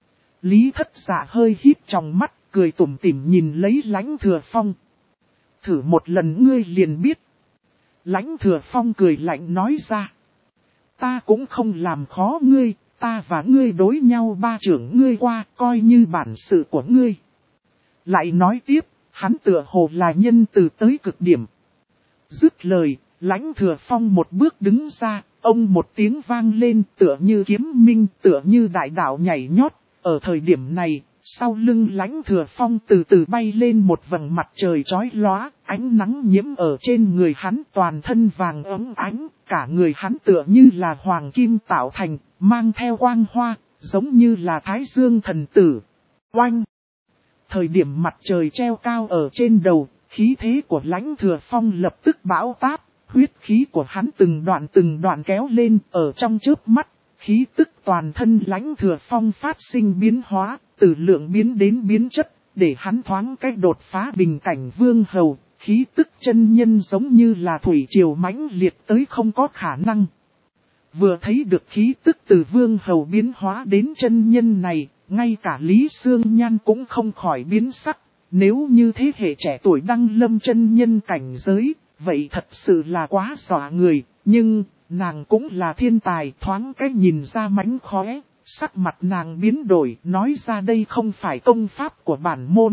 Lý Thất Dạ hơi híp trong mắt, cười tủm tỉm nhìn lấy Lãnh Thừa Phong. Thử một lần ngươi liền biết. Lãnh Thừa Phong cười lạnh nói ra. Ta cũng không làm khó ngươi, ta và ngươi đối nhau ba trưởng ngươi qua, coi như bản sự của ngươi. Lại nói tiếp, hắn tựa hồ là nhân từ tới cực điểm. Dứt lời, Lãnh Thừa Phong một bước đứng ra, ông một tiếng vang lên tựa như kiếm minh, tựa như đại đạo nhảy nhót. Ở thời điểm này, sau lưng Lãnh Thừa Phong từ từ bay lên một vầng mặt trời chói lóa, ánh nắng nhiễm ở trên người hắn, toàn thân vàng ấm ánh, cả người hắn tựa như là hoàng kim tạo thành, mang theo quang hoa, giống như là Thái Dương thần tử. Oanh! Thời điểm mặt trời treo cao ở trên đầu, khí thế của Lãnh Thừa Phong lập tức bão táp, huyết khí của hắn từng đoạn kéo lên ở trong chớp mắt. Khí tức toàn thân Lãnh Thừa Phong phát sinh biến hóa, từ lượng biến đến biến chất, để hắn thoáng cách đột phá bình cảnh vương hầu, khí tức chân nhân giống như là thủy triều mãnh liệt tới không có khả năng. Vừa thấy được khí tức từ vương hầu biến hóa đến chân nhân này, ngay cả Lý Sương Nhan cũng không khỏi biến sắc, nếu như thế hệ trẻ tuổi đăng lâm chân nhân cảnh giới, vậy thật sự là quá dọa người, nhưng nàng cũng là thiên tài, thoáng cách nhìn ra mánh khóe, sắc mặt nàng biến đổi, nói ra đây không phải công pháp của bản môn.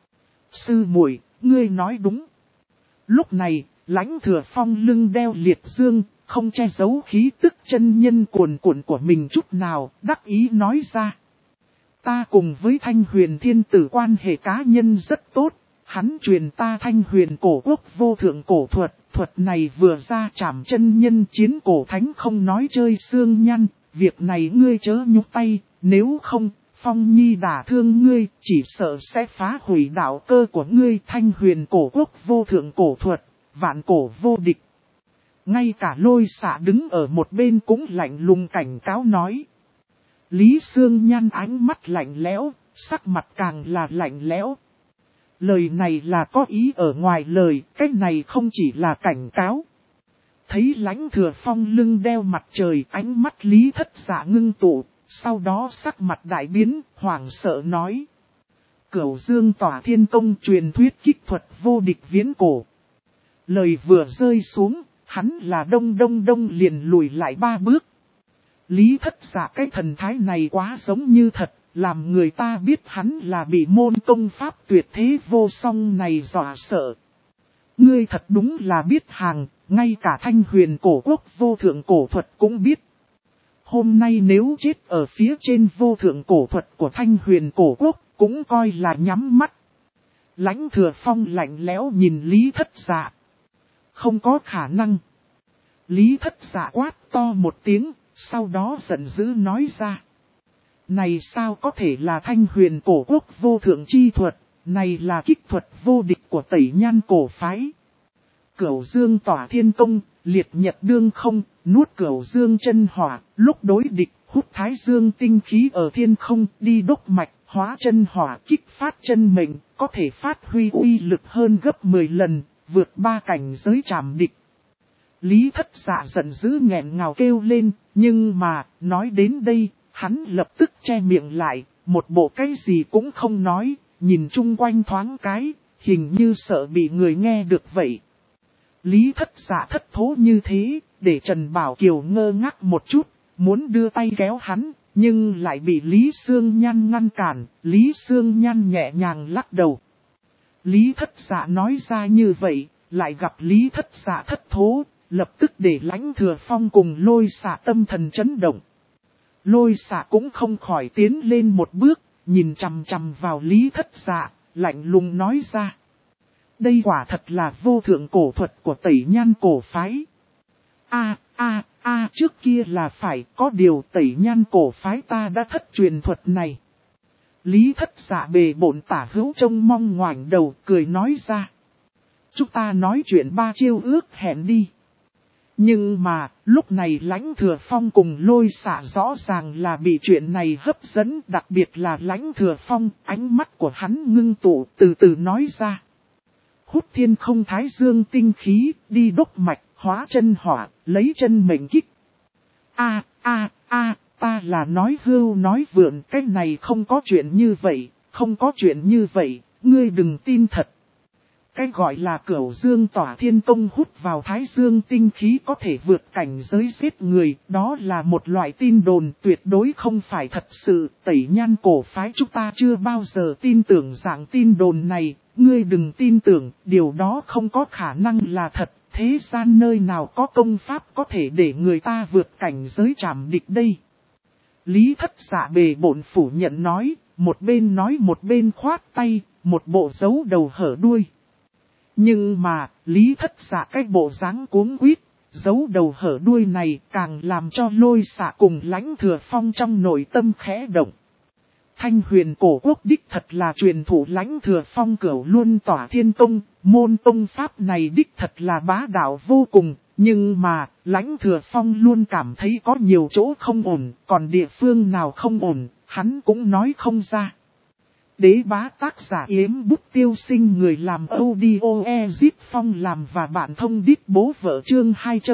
Sư muội, ngươi nói đúng. Lúc này, Lãnh Thừa Phong lưng đeo liệt dương, không che giấu khí tức chân nhân cuồn cuộn của mình chút nào, đắc ý nói ra. Ta cùng với Thanh Huyền Thiên Tử quan hệ cá nhân rất tốt. Hắn truyền ta Thanh Huyền cổ quốc vô thượng cổ thuật, thuật này vừa ra chảm chân nhân chiến cổ thánh không nói chơi xương nhăn, việc này ngươi chớ nhúc tay, nếu không, Phong Nhi đả thương ngươi, chỉ sợ sẽ phá hủy đạo cơ của ngươi. Thanh Huyền cổ quốc vô thượng cổ thuật, vạn cổ vô địch. Ngay cả Lôi Xạ đứng ở một bên cũng lạnh lùng cảnh cáo nói. Lý Sương Nhan ánh mắt lạnh lẽo, sắc mặt càng là lạnh lẽo. Lời này là có ý ở ngoài lời, cái này không chỉ là cảnh cáo. Thấy Lãnh Thừa Phong lưng đeo mặt trời, ánh mắt Lý Thất Dạ ngưng tụ, sau đó sắc mặt đại biến, hoảng sợ nói. Cửu Dương Tỏa Thiên Công truyền thuyết kích thuật vô địch viễn cổ. Lời vừa rơi xuống, hắn là đông liền lùi lại 3 bước. Lý Thất Dạ cái thần thái này quá giống như thật, làm người ta biết hắn là bị môn công pháp tuyệt thế vô song này dọa sợ. Ngươi thật đúng là biết hàng, ngay cả Thanh Huyền cổ quốc vô thượng cổ thuật cũng biết. Hôm nay nếu chết ở phía trên vô thượng cổ thuật của Thanh Huyền cổ quốc, cũng coi là nhắm mắt. Lãnh Thừa Phong lạnh lẽo nhìn Lý Thất Dạ. Không có khả năng. Lý Thất Dạ quát to một tiếng, sau đó giận dữ nói ra. Này sao có thể là Thanh Huyền cổ quốc vô thượng chi thuật, này là kích thuật vô địch của Tẩy Nhan cổ phái. Cửu Dương Tỏa Thiên Công, liệt nhật đương không, nuốt Cửu Dương chân hỏa, lúc đối địch, hút Thái Dương tinh khí ở thiên không, đi đốc mạch, hóa chân hỏa, kích phát chân mệnh, có thể phát huy uy lực hơn gấp 10 lần, vượt 3 cảnh giới trảm địch. Lý Thất Dạ giận dữ nghẹn ngào kêu lên, nhưng mà, nói đến đây, hắn lập tức che miệng lại, một bộ cái gì cũng không nói, nhìn chung quanh thoáng cái, hình như sợ bị người nghe được vậy. Lý Thất Dạ thất thố như thế, để Trần Bảo Kiều ngơ ngác một chút, muốn đưa tay kéo hắn, nhưng lại bị Lý Sương Nhan ngăn cản, Lý Sương Nhan nhẹ nhàng lắc đầu. Lý Thất Dạ nói ra như vậy, lại gặp Lý Thất Dạ thất thố, lập tức để Lãnh Thừa Phong cùng Lôi Xạ tâm thần chấn động. Lôi Xạ cũng không khỏi tiến lên một bước, nhìn chằm chằm vào Lý Thất Dạ, lạnh lùng nói ra. Đây quả thật là vô thượng cổ thuật của Tẩy Nhan cổ phái. Trước kia là phải, có điều Tẩy Nhan cổ phái ta đã thất truyền thuật này. Lý Thất Dạ bề bộn tả hữu trông mong ngoảnh đầu cười nói ra. Chúng ta nói chuyện 3 chiêu ước hẹn đi. Nhưng mà, lúc này Lãnh Thừa Phong cùng Lôi Xạ rõ ràng là bị chuyện này hấp dẫn, đặc biệt là Lãnh Thừa Phong, ánh mắt của hắn ngưng tụ, từ từ nói ra. Hút thiên không thái dương tinh khí, đi đốc mạch, hóa chân hỏa, lấy chân mệnh kích. Ta là nói hưu nói vượn, cái này không có chuyện như vậy, không có chuyện như vậy, ngươi đừng tin thật. Cái gọi là Cửu Dương Tỏa Thiên Tông hút vào thái dương tinh khí có thể vượt cảnh giới giết người, đó là một loại tin đồn tuyệt đối không phải thật sự. Tẩy Nhan cổ phái chúng ta chưa bao giờ tin tưởng dạng tin đồn này, ngươi đừng tin tưởng, điều đó không có khả năng là thật. Thế gian nơi nào có công pháp có thể để người ta vượt cảnh giới trảm địch đây? Lý Thất Dạ bề bộn phủ nhận nói một bên khoát tay, một bộ giấu đầu hở đuôi. Nhưng mà, Lý Thất Dạ cái bộ dáng cuống quýt, giấu đầu hở đuôi này càng làm cho Lôi Xạ cùng Lãnh Thừa Phong trong nội tâm khẽ động. Thanh Huyền cổ quốc đích thật là truyền thủ Lãnh Thừa Phong Cửu Luân Tỏa Thiên Tông, môn tông pháp này đích thật là bá đạo vô cùng, nhưng mà, Lãnh Thừa Phong luôn cảm thấy có nhiều chỗ không ổn, còn địa phương nào không ổn, hắn cũng nói không ra. Đế bá tác giả Yếm Bút Tiêu Sinh người làm audio Zip Phong làm và bạn thông đít bố vợ chương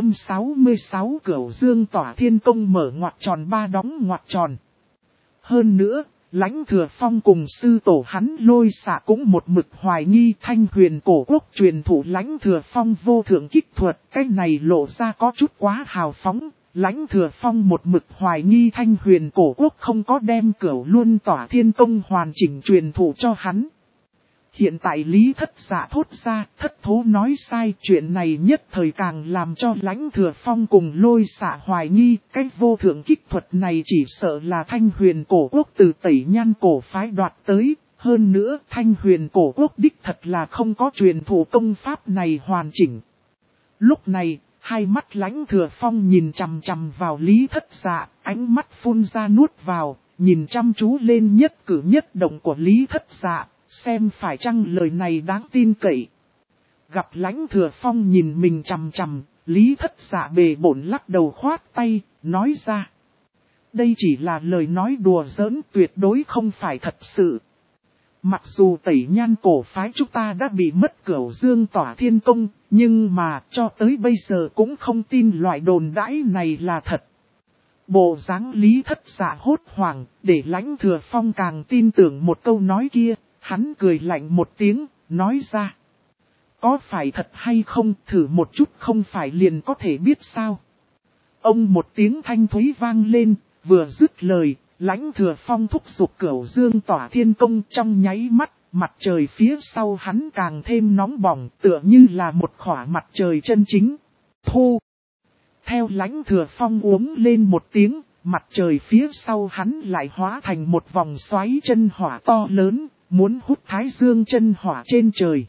266 Cửu Dương Tỏa Thiên Tông mở ngoặc tròn 3 đóng ngoặc tròn. Hơn nữa, Lãnh Thừa Phong cùng sư tổ hắn Lôi Xạ cũng một mực hoài nghi Thanh Huyền cổ quốc truyền thủ Lãnh Thừa Phong vô thượng kích thuật, cái này lộ ra có chút quá hào phóng. Lãnh Thừa Phong một mực hoài nghi Thanh Huyền cổ quốc không có đem Cửu Luân Tỏa Thiên Tông hoàn chỉnh truyền thụ cho hắn. Hiện tại Lý Thất Dạ thốt ra, thất thố nói sai, chuyện này nhất thời càng làm cho Lãnh Thừa Phong cùng Lôi Xạ hoài nghi, cái vô thượng kích thuật này chỉ sợ là Thanh Huyền cổ quốc từ Tẩy Nhan cổ phái đoạt tới. Hơn nữa, Thanh Huyền cổ quốc đích thật là không có truyền thụ công pháp này hoàn chỉnh. Lúc này, hai mắt Lãnh Thừa Phong nhìn chằm chằm vào Lý Thất Dạ, ánh mắt phun ra nuốt vào, nhìn chăm chú lên nhất cử nhất động của Lý Thất Dạ, xem phải chăng lời này đáng tin cậy. Gặp Lãnh Thừa Phong nhìn mình chằm chằm, Lý Thất Dạ bề bộn lắc đầu khoát tay, nói ra. Đây chỉ là lời nói đùa giỡn, tuyệt đối không phải thật sự. Mặc dù Tẩy Nhan cổ phái chúng ta đã bị mất Cửu Dương Tỏa Thiên Tông, nhưng mà cho tới bây giờ cũng không tin loại đồn đãi này là thật. Bộ dáng Lý Thất Dạ hốt hoảng, để Lãnh Thừa Phong càng tin tưởng một câu nói kia, hắn cười lạnh một tiếng, nói ra. Có phải thật hay không, thử một chút không phải liền có thể biết sao. Ông một tiếng thanh thúy vang lên, vừa dứt lời. Lãnh Thừa Phong thúc giục Cửu Dương Tỏa Thiên Tông trong nháy mắt, mặt trời phía sau hắn càng thêm nóng bỏng, tựa như là một khỏa mặt trời chân chính. Thu! Theo Lãnh Thừa Phong uống lên một tiếng, mặt trời phía sau hắn lại hóa thành một vòng xoáy chân hỏa to lớn, muốn hút Thái Dương chân hỏa trên trời.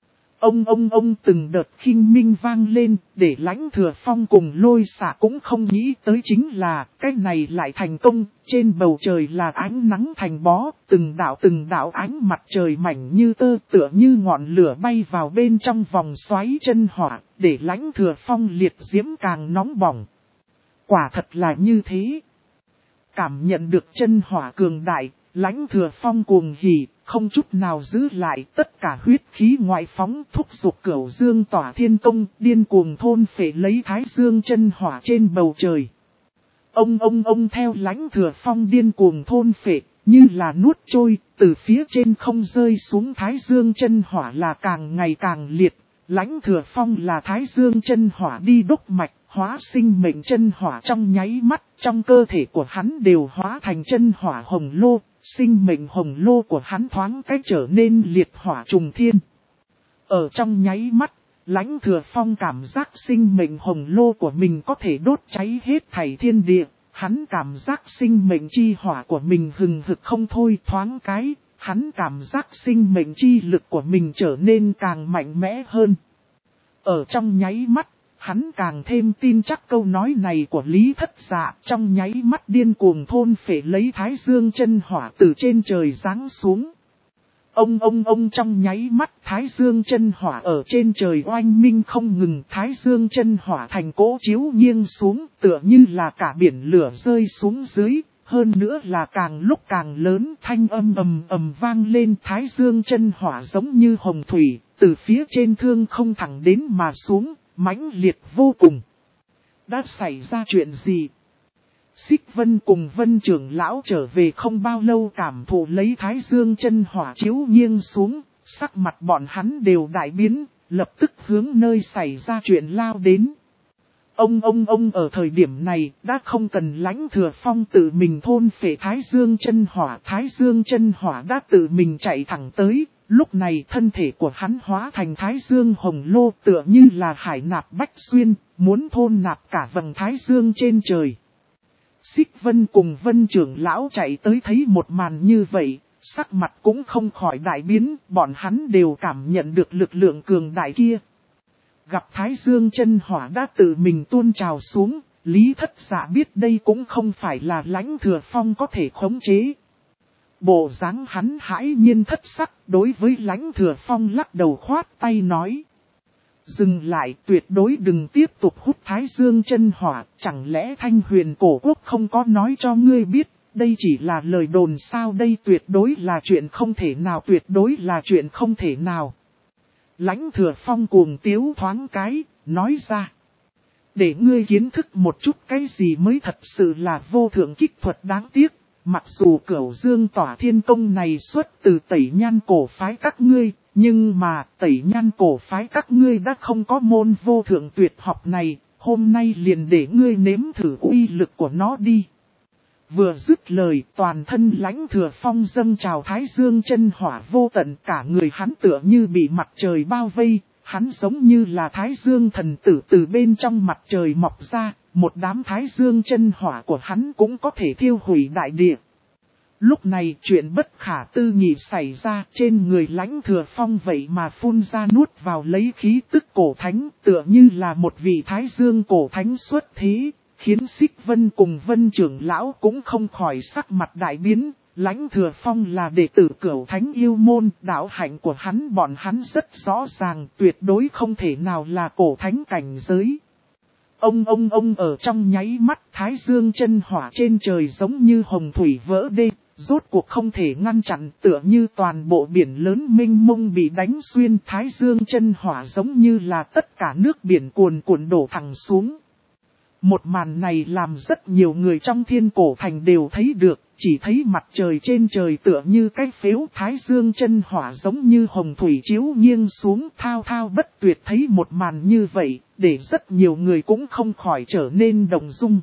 Ông từng đợt khinh minh vang lên, để Lãnh Thừa Phong cùng Lôi Xạ cũng không nghĩ tới chính là, cái này lại thành công, trên bầu trời là ánh nắng thành bó, từng đạo ánh mặt trời mảnh như tơ tựa như ngọn lửa bay vào bên trong vòng xoáy chân hỏa, để Lãnh Thừa Phong liệt diễm càng nóng bỏng. Quả thật là như thế. Cảm nhận được chân hỏa cường đại, Lãnh Thừa Phong cuồng hỉ, không chút nào giữ lại, tất cả huyết khí ngoại phóng thúc giục Cửu Dương Tỏa Thiên Tông, điên cuồng thôn phệ lấy Thái Dương chân hỏa trên bầu trời. Ông theo Lãnh Thừa Phong điên cuồng thôn phệ, như là nuốt trôi, từ phía trên không rơi xuống Thái Dương chân hỏa là càng ngày càng liệt. Lãnh Thừa Phong là Thái Dương chân hỏa đi đốc mạch, hóa sinh mệnh chân hỏa trong nháy mắt, trong cơ thể của hắn đều hóa thành chân hỏa hồng lô, sinh mệnh hồng lô của hắn thoáng cách trở nên liệt hỏa trùng thiên. Ở trong nháy mắt, Lãnh Thừa Phong cảm giác sinh mệnh hồng lô của mình có thể đốt cháy hết thảy thiên địa, hắn cảm giác sinh mệnh chi hỏa của mình hừng hực không thôi thoáng cái. Hắn cảm giác sinh mệnh chi lực của mình trở nên càng mạnh mẽ hơn. Ở trong nháy mắt, hắn càng thêm tin chắc câu nói này của Lý Thất Dạ, trong nháy mắt điên cuồng thôn phệ lấy Thái Dương chân hỏa từ trên trời giáng xuống. Ông trong nháy mắt Thái Dương chân hỏa ở trên trời oanh minh không ngừng, Thái Dương chân hỏa thành cỗ chiếu nghiêng xuống, tựa như là cả biển lửa rơi xuống dưới, hơn nữa là càng lúc càng lớn, thanh âm ầm ầm vang lên. Thái Dương chân hỏa giống như hồng thủy, từ phía trên thương không thẳng đến mà xuống, mãnh liệt vô cùng. Đã xảy ra chuyện gì? Xích Vân cùng Vân trưởng lão trở về không bao lâu, cảm thụ lấy Thái Dương chân hỏa chiếu nghiêng xuống, sắc mặt bọn hắn đều đại biến, lập tức hướng nơi xảy ra chuyện lao đến. Ông ở thời điểm này đã không cần Lãnh Thừa Phong tự mình thôn phệ Thái Dương chân hỏa đã tự mình chạy thẳng tới. Lúc này thân thể của hắn hóa thành Thái Dương hồng lô, tựa như là hải nạp bách xuyên, muốn thôn nạp cả vầng Thái Dương trên trời. Xích Vân cùng Vân trưởng lão chạy tới thấy một màn như vậy, sắc mặt cũng không khỏi đại biến, bọn hắn đều cảm nhận được lực lượng cường đại kia. Gặp Thái Dương chân hỏa đã tự mình tuôn trào xuống, Lý Thất Dạ biết đây cũng không phải là Lãnh Thừa Phong có thể khống chế. Bộ dáng hắn hãi nhiên thất sắc, đối với Lãnh Thừa Phong lắc đầu khoát tay nói: dừng lại, tuyệt đối đừng tiếp tục hút Thái Dương chân hỏa, chẳng lẽ Thanh Huyền cổ quốc không có nói cho ngươi biết, đây chỉ là lời đồn sao? Đây tuyệt đối là chuyện không thể nào, tuyệt đối là chuyện không thể nào. Lãnh Thừa Phong cuồng tiếu thoáng cái, nói ra: để ngươi kiến thức một chút cái gì mới thật sự là vô thượng kích thuật. Đáng tiếc, mặc dù Cửu Dương Tỏa Thiên Công này xuất từ Tẩy Nhan cổ phái các ngươi, nhưng mà Tẩy Nhan cổ phái các ngươi đã không có môn vô thượng tuyệt học này, hôm nay liền để ngươi nếm thử uy lực của nó đi. Vừa dứt lời, toàn thân Lãnh Thừa Phong dâng trào Thái Dương chân hỏa vô tận, cả người hắn tựa như bị mặt trời bao vây, hắn giống như là Thái Dương thần tử từ bên trong mặt trời mọc ra, một đám Thái Dương chân hỏa của hắn cũng có thể thiêu hủy đại địa. Lúc này chuyện bất khả tư nghị xảy ra, trên người Lãnh Thừa Phong vậy mà phun ra nuốt vào lấy khí tức cổ thánh, tựa như là một vị Thái Dương cổ thánh xuất thế, khiến Xích Vân cùng Vân trưởng lão cũng không khỏi sắc mặt đại biến. Lãnh Thừa Phong là đệ tử Cửu Thánh yêu môn, đạo hạnh của hắn bọn hắn rất rõ ràng, tuyệt đối không thể nào là cổ thánh cảnh giới. Ông ở trong nháy mắt, Thái Dương chân hỏa trên trời giống như hồng thủy vỡ đê, rốt cuộc không thể ngăn chặn, tựa như toàn bộ biển lớn mênh mông bị đánh xuyên. Thái Dương chân hỏa giống như là tất cả nước biển cuồn cuộn đổ thẳng xuống. Một màn này làm rất nhiều người trong Thiên Cổ Thành đều thấy được, chỉ thấy mặt trời trên trời tựa như cái phếu, Thái Dương chân hỏa giống như hồng thủy chiếu nghiêng xuống, thao thao bất tuyệt. Thấy một màn như vậy, để rất nhiều người cũng không khỏi trở nên động dung.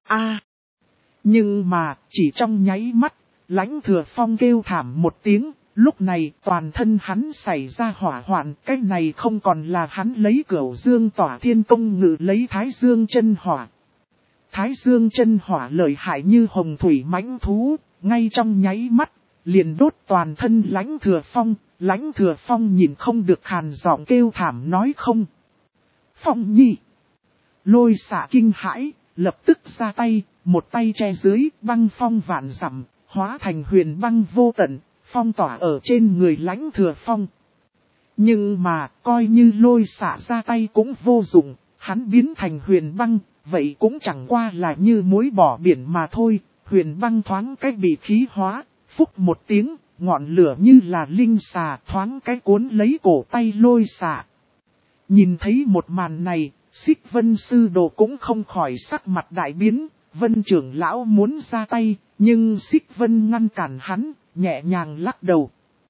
Nhưng mà, chỉ trong nháy mắt, Lãnh Thừa Phong kêu thảm một tiếng, lúc này toàn thân hắn xảy ra hỏa hoạn, cái này không còn là hắn lấy Cửu Dương Tỏa Thiên Công ngự lấy Thái Dương chân hỏa. Thái Dương chân hỏa lợi hại như hồng thủy mãnh thú, ngay trong nháy mắt, liền đốt toàn thân Lãnh Thừa Phong. Lãnh Thừa Phong nhìn không được khàn giọng kêu thảm nói: không. Phong nhi. Lôi xả kinh hãi, lập tức ra tay, một tay che dưới, băng phong vạn dặm, hóa thành huyền băng vô tận, phong tỏa ở trên người Lãnh Thừa Phong. Nhưng mà, coi như lôi xả ra tay cũng vô dụng, hắn biến thành huyền băng, vậy cũng chẳng qua là như muối bỏ biển mà thôi. Huyền băng thoáng cách bị khí hóa, phúc một tiếng, ngọn lửa như là linh xà thoáng cách cuốn lấy cổ tay lôi xả. Nhìn thấy một màn này, Xích Vân sư đồ cũng không khỏi sắc mặt đại biến. Vân trưởng lão muốn ra tay, nhưng Xích Vân ngăn cản hắn, nhẹ nhàng lắc đầu.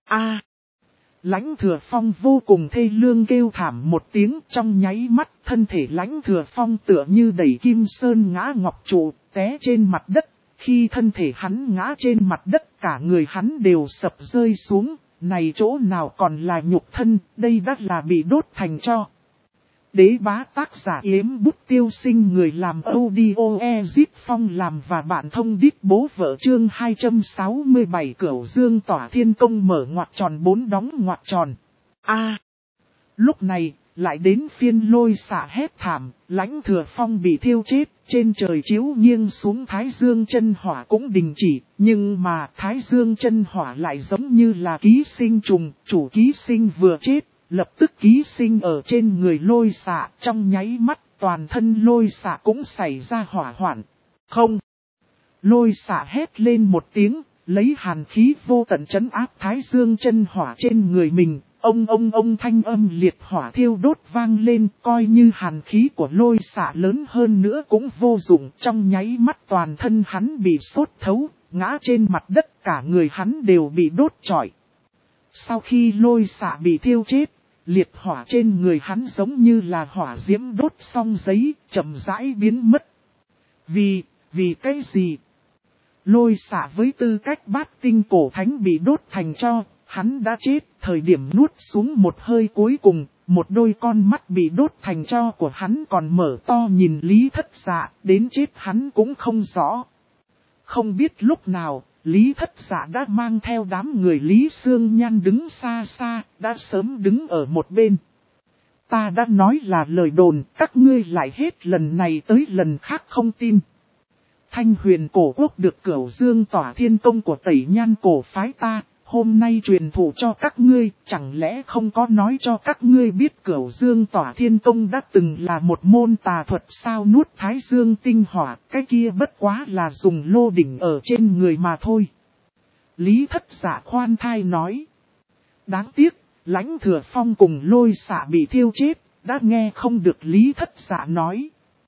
Lãnh Thừa Phong vô cùng thê lương kêu thảm một tiếng, trong nháy mắt thân thể Lãnh Thừa Phong tựa như đẩy kim sơn ngã ngọc trụ, té trên mặt đất. Khi thân thể hắn ngã trên mặt đất, cả người hắn đều sập rơi xuống, này chỗ nào còn là nhục thân, đây đã là bị đốt thành tro. Đế bá tác giả Yếm Bút Tiêu Sinh, người làm audio Ezip Phong làm và bạn thông đít bố vợ. Chương 267 Cửu Dương Tỏa Thiên Công mở ngoặc tròn 4 đóng ngoặc tròn. Lúc này, lại đến phiên Lôi Xạ hét thảm, Lãnh Thừa Phong bị thiêu chết, trên trời chiếu nghiêng xuống Thái Dương chân hỏa cũng đình chỉ, nhưng mà Thái Dương chân hỏa lại giống như là ký sinh trùng, chủ ký sinh vừa chết, lập tức ký sinh ở trên người Lôi Xạ, trong nháy mắt toàn thân Lôi Xạ cũng xảy ra hỏa hoạn. Không! Lôi Xạ hét lên một tiếng, lấy hàn khí vô tận trấn áp Thái Dương chân hỏa trên người mình. Ông thanh âm liệt hỏa thiêu đốt vang lên, coi như hàn khí của Lôi Xạ lớn hơn nữa cũng vô dụng, trong nháy mắt toàn thân hắn bị sốt thấu, ngã trên mặt đất, cả người hắn đều bị đốt trọi. Sau khi Lôi Xạ bị thiêu chết, liệt hỏa trên người hắn giống như là hỏa diễm đốt xong giấy, chậm rãi biến mất. Vì cái gì? Lôi Xạ với tư cách bát tinh cổ thánh bị đốt thành tro. Hắn đã chết, thời điểm nuốt xuống một hơi cuối cùng, một đôi con mắt bị đốt thành tro của hắn còn mở to nhìn Lý Thất Dạ, đến chết hắn cũng không rõ. Không biết lúc nào, Lý Thất Dạ đã mang theo đám người Lý Xương Nhan đứng xa xa, đã sớm đứng ở một bên. Ta đã nói là lời đồn, các ngươi lại hết lần này tới lần khác không tin. Thanh Huyền cổ quốc được Cửu Dương Tỏa Thiên Tông của Tẩy Nhan cổ phái ta. Hôm nay truyền thụ cho các ngươi, chẳng lẽ không có nói cho các ngươi biết Cửu Dương Tỏa Thiên Tông đã từng là một môn tà thuật sao nuốt Thái Dương tinh hỏa, cái kia bất quá là dùng lô đỉnh ở trên người mà thôi. Lý Thất Dạ khoan thai nói. Đáng tiếc, Lãnh Thừa Phong cùng Lôi Xạ bị thiêu chết, đã nghe không được Lý Thất Dạ nói.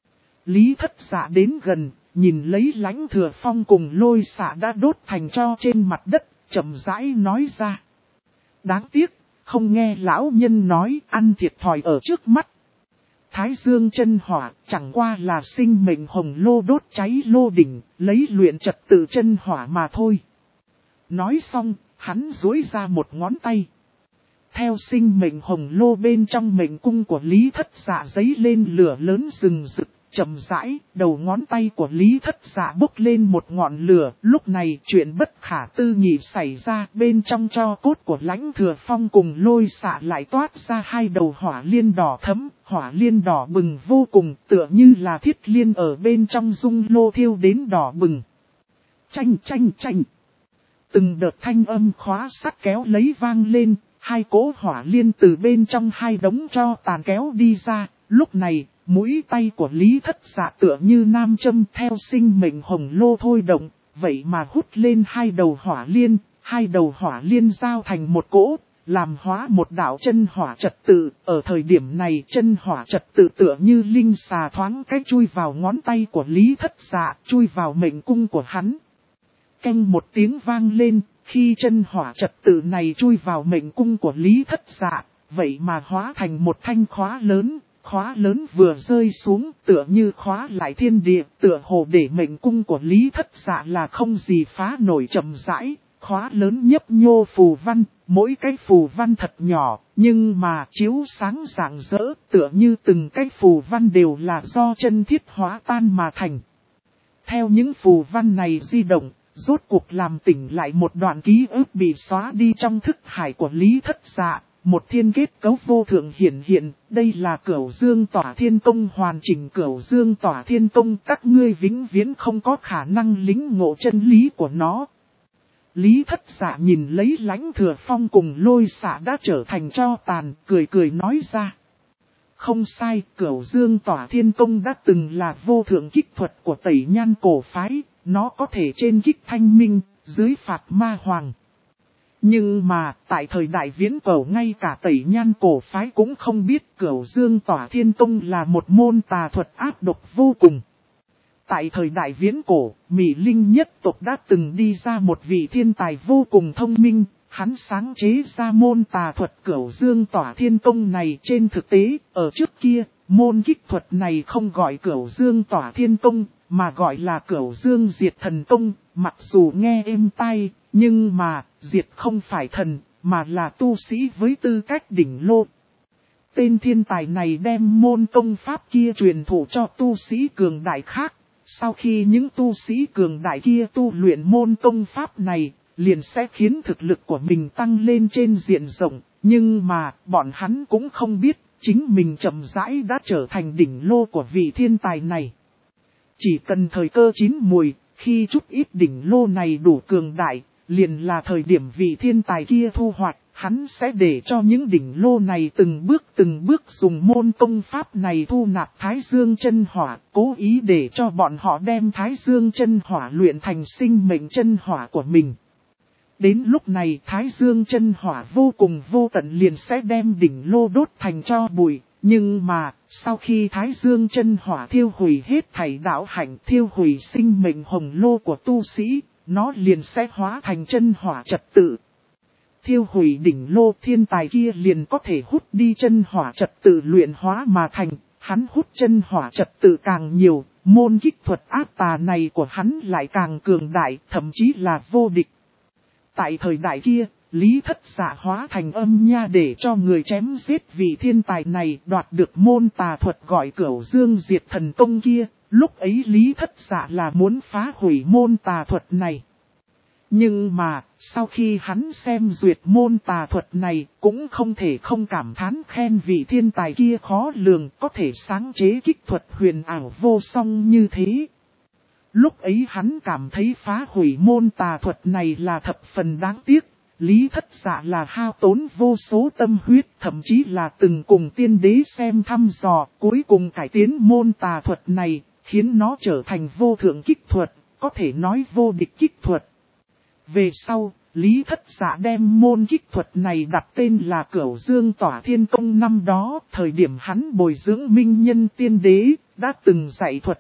Lý Thất Dạ đến gần, nhìn lấy Lãnh Thừa Phong cùng Lôi Xạ đã đốt thành tro trên mặt đất. Chậm rãi nói ra. Đáng tiếc, không nghe lão nhân nói ăn thiệt thòi ở trước mắt. Thái Dương chân hỏa chẳng qua là sinh mệnh hồng lô đốt cháy lô đỉnh, lấy luyện trật tự chân hỏa mà thôi. Nói xong, hắn duỗi ra một ngón tay. Theo sinh mệnh hồng lô bên trong mệnh cung của Lý Thất Dạ giấy lên lửa lớn rừng rực. Chậm rãi, đầu ngón tay của Lý Thất Dạ bốc lên một ngọn lửa, lúc này chuyện bất khả tư nghị xảy ra, bên trong tro cốt của Lãnh Thừa Phong cùng Lôi Xạ lại toát ra hai đầu hỏa liên đỏ thẫm, hỏa liên đỏ bừng vô cùng, tựa như là thiết liên ở bên trong dung lô thiêu đến đỏ bừng. Chanh chanh chanh. Từng đợt thanh âm khóa sắt kéo lấy vang lên, hai cỗ hỏa liên từ bên trong hai đống tro tàn kéo đi ra, lúc này. Mũi tay của Lý Thất Dạ tựa như nam châm theo sinh mệnh hồng lô thôi động, vậy mà hút lên hai đầu hỏa liên giao thành một cỗ, làm hóa một đạo chân hỏa trật tự. Ở thời điểm này chân hỏa trật tự tựa như linh xà thoáng cách chui vào ngón tay của Lý Thất Dạ, chui vào mệnh cung của hắn. Canh một tiếng vang lên, khi chân hỏa trật tự này chui vào mệnh cung của Lý Thất Dạ, vậy mà hóa thành một thanh khóa lớn. Khóa lớn vừa rơi xuống tựa như khóa lại thiên địa, tựa hồ để mệnh cung của Lý Thất Dạ là không gì phá nổi chậm rãi. Khóa lớn nhấp nhô phù văn, mỗi cái phù văn thật nhỏ, nhưng mà chiếu sáng rạng rỡ, tựa như từng cái phù văn đều là do chân thiết hóa tan mà thành. Theo những phù văn này di động, rốt cuộc làm tỉnh lại một đoạn ký ức bị xóa đi trong thức hải của Lý Thất Dạ. Một thiên kết cấu vô thượng hiển hiện, đây là Cửu Dương Tỏa Thiên Tông hoàn chỉnh Cửu Dương Tỏa Thiên Tông, các ngươi vĩnh viễn không có khả năng lĩnh ngộ chân lý của nó. Lý Thất Dạ nhìn lấy Lãnh Thừa Phong cùng Lôi Xạ đã trở thành tro tàn, cười nói ra. Không sai, Cửu Dương Tỏa Thiên Tông đã từng là vô thượng kích thuật của Tẩy Nhan cổ phái, nó có thể trên kích thanh minh, dưới phạt ma hoàng. Nhưng mà, tại thời đại viễn cổ ngay cả Tẩy Nhan cổ phái cũng không biết Cửu Dương Tỏa Thiên Tông là một môn tà thuật ác độc vô cùng. Tại thời đại viễn cổ, Mỹ Linh nhất tộc đã từng đi ra một vị thiên tài vô cùng thông minh, hắn sáng chế ra môn tà thuật Cửu Dương Tỏa Thiên Tông này. Trên thực tế, ở trước kia, môn kích thuật này không gọi Cửu Dương Tỏa Thiên Tông, mà gọi là Cửu Dương Diệt Thần Tông, mặc dù nghe êm tai. Nhưng mà, diệt không phải thần, mà là tu sĩ với tư cách đỉnh lô. Tên thiên tài này đem môn công pháp kia truyền thụ cho tu sĩ cường đại khác. Sau khi những tu sĩ cường đại kia tu luyện môn công pháp này, liền sẽ khiến thực lực của mình tăng lên trên diện rộng. Nhưng mà, bọn hắn cũng không biết, chính mình chậm rãi đã trở thành đỉnh lô của vị thiên tài này. Chỉ cần thời cơ chín mùi, khi chút ít đỉnh lô này đủ cường đại, liền là thời điểm vị thiên tài kia thu hoạch, hắn sẽ để cho những đỉnh lô này từng bước dùng môn công pháp này thu nạp Thái Dương chân hỏa, cố ý để cho bọn họ đem Thái Dương chân hỏa luyện thành sinh mệnh chân hỏa của mình. Đến lúc này Thái Dương chân hỏa vô cùng vô tận liền sẽ đem đỉnh lô đốt thành tro bụi. Nhưng mà, sau khi Thái Dương chân hỏa thiêu hủy hết thảy đạo hạnh, thiêu hủy sinh mệnh hồng lô của tu sĩ, nó liền sẽ hóa thành chân hỏa trật tự. Thiêu hủy đỉnh lô, thiên tài kia liền có thể hút đi chân hỏa trật tự luyện hóa mà thành, hắn hút chân hỏa trật tự càng nhiều, môn kích thuật áp tà này của hắn lại càng cường đại, thậm chí là vô địch. Tại thời đại kia, Lý Thất Dạ hóa thành âm nha để cho người chém giết vị thiên tài này, đoạt được môn tà thuật gọi Cửu Dương Diệt Thần Công kia. Lúc ấy Lý Thất Dạ là muốn phá hủy môn tà thuật này. Nhưng mà, sau khi hắn xem duyệt môn tà thuật này, cũng không thể không cảm thán khen vị thiên tài kia khó lường, có thể sáng chế kích thuật huyền ảo vô song như thế. Lúc ấy hắn cảm thấy phá hủy môn tà thuật này là thập phần đáng tiếc. Lý Thất Dạ là hao tốn vô số tâm huyết, thậm chí là từng cùng tiên đế xem thăm dò, cuối cùng cải tiến môn tà thuật này, khiến nó trở thành vô thượng kích thuật, có thể nói vô địch kích thuật. Về sau, Lý Thất Dạ đem môn kích thuật này đặt tên là Cửu Dương Tỏa Thiên Công. Năm đó, thời điểm hắn bồi dưỡng minh nhân tiên đế, đã từng dạy thuật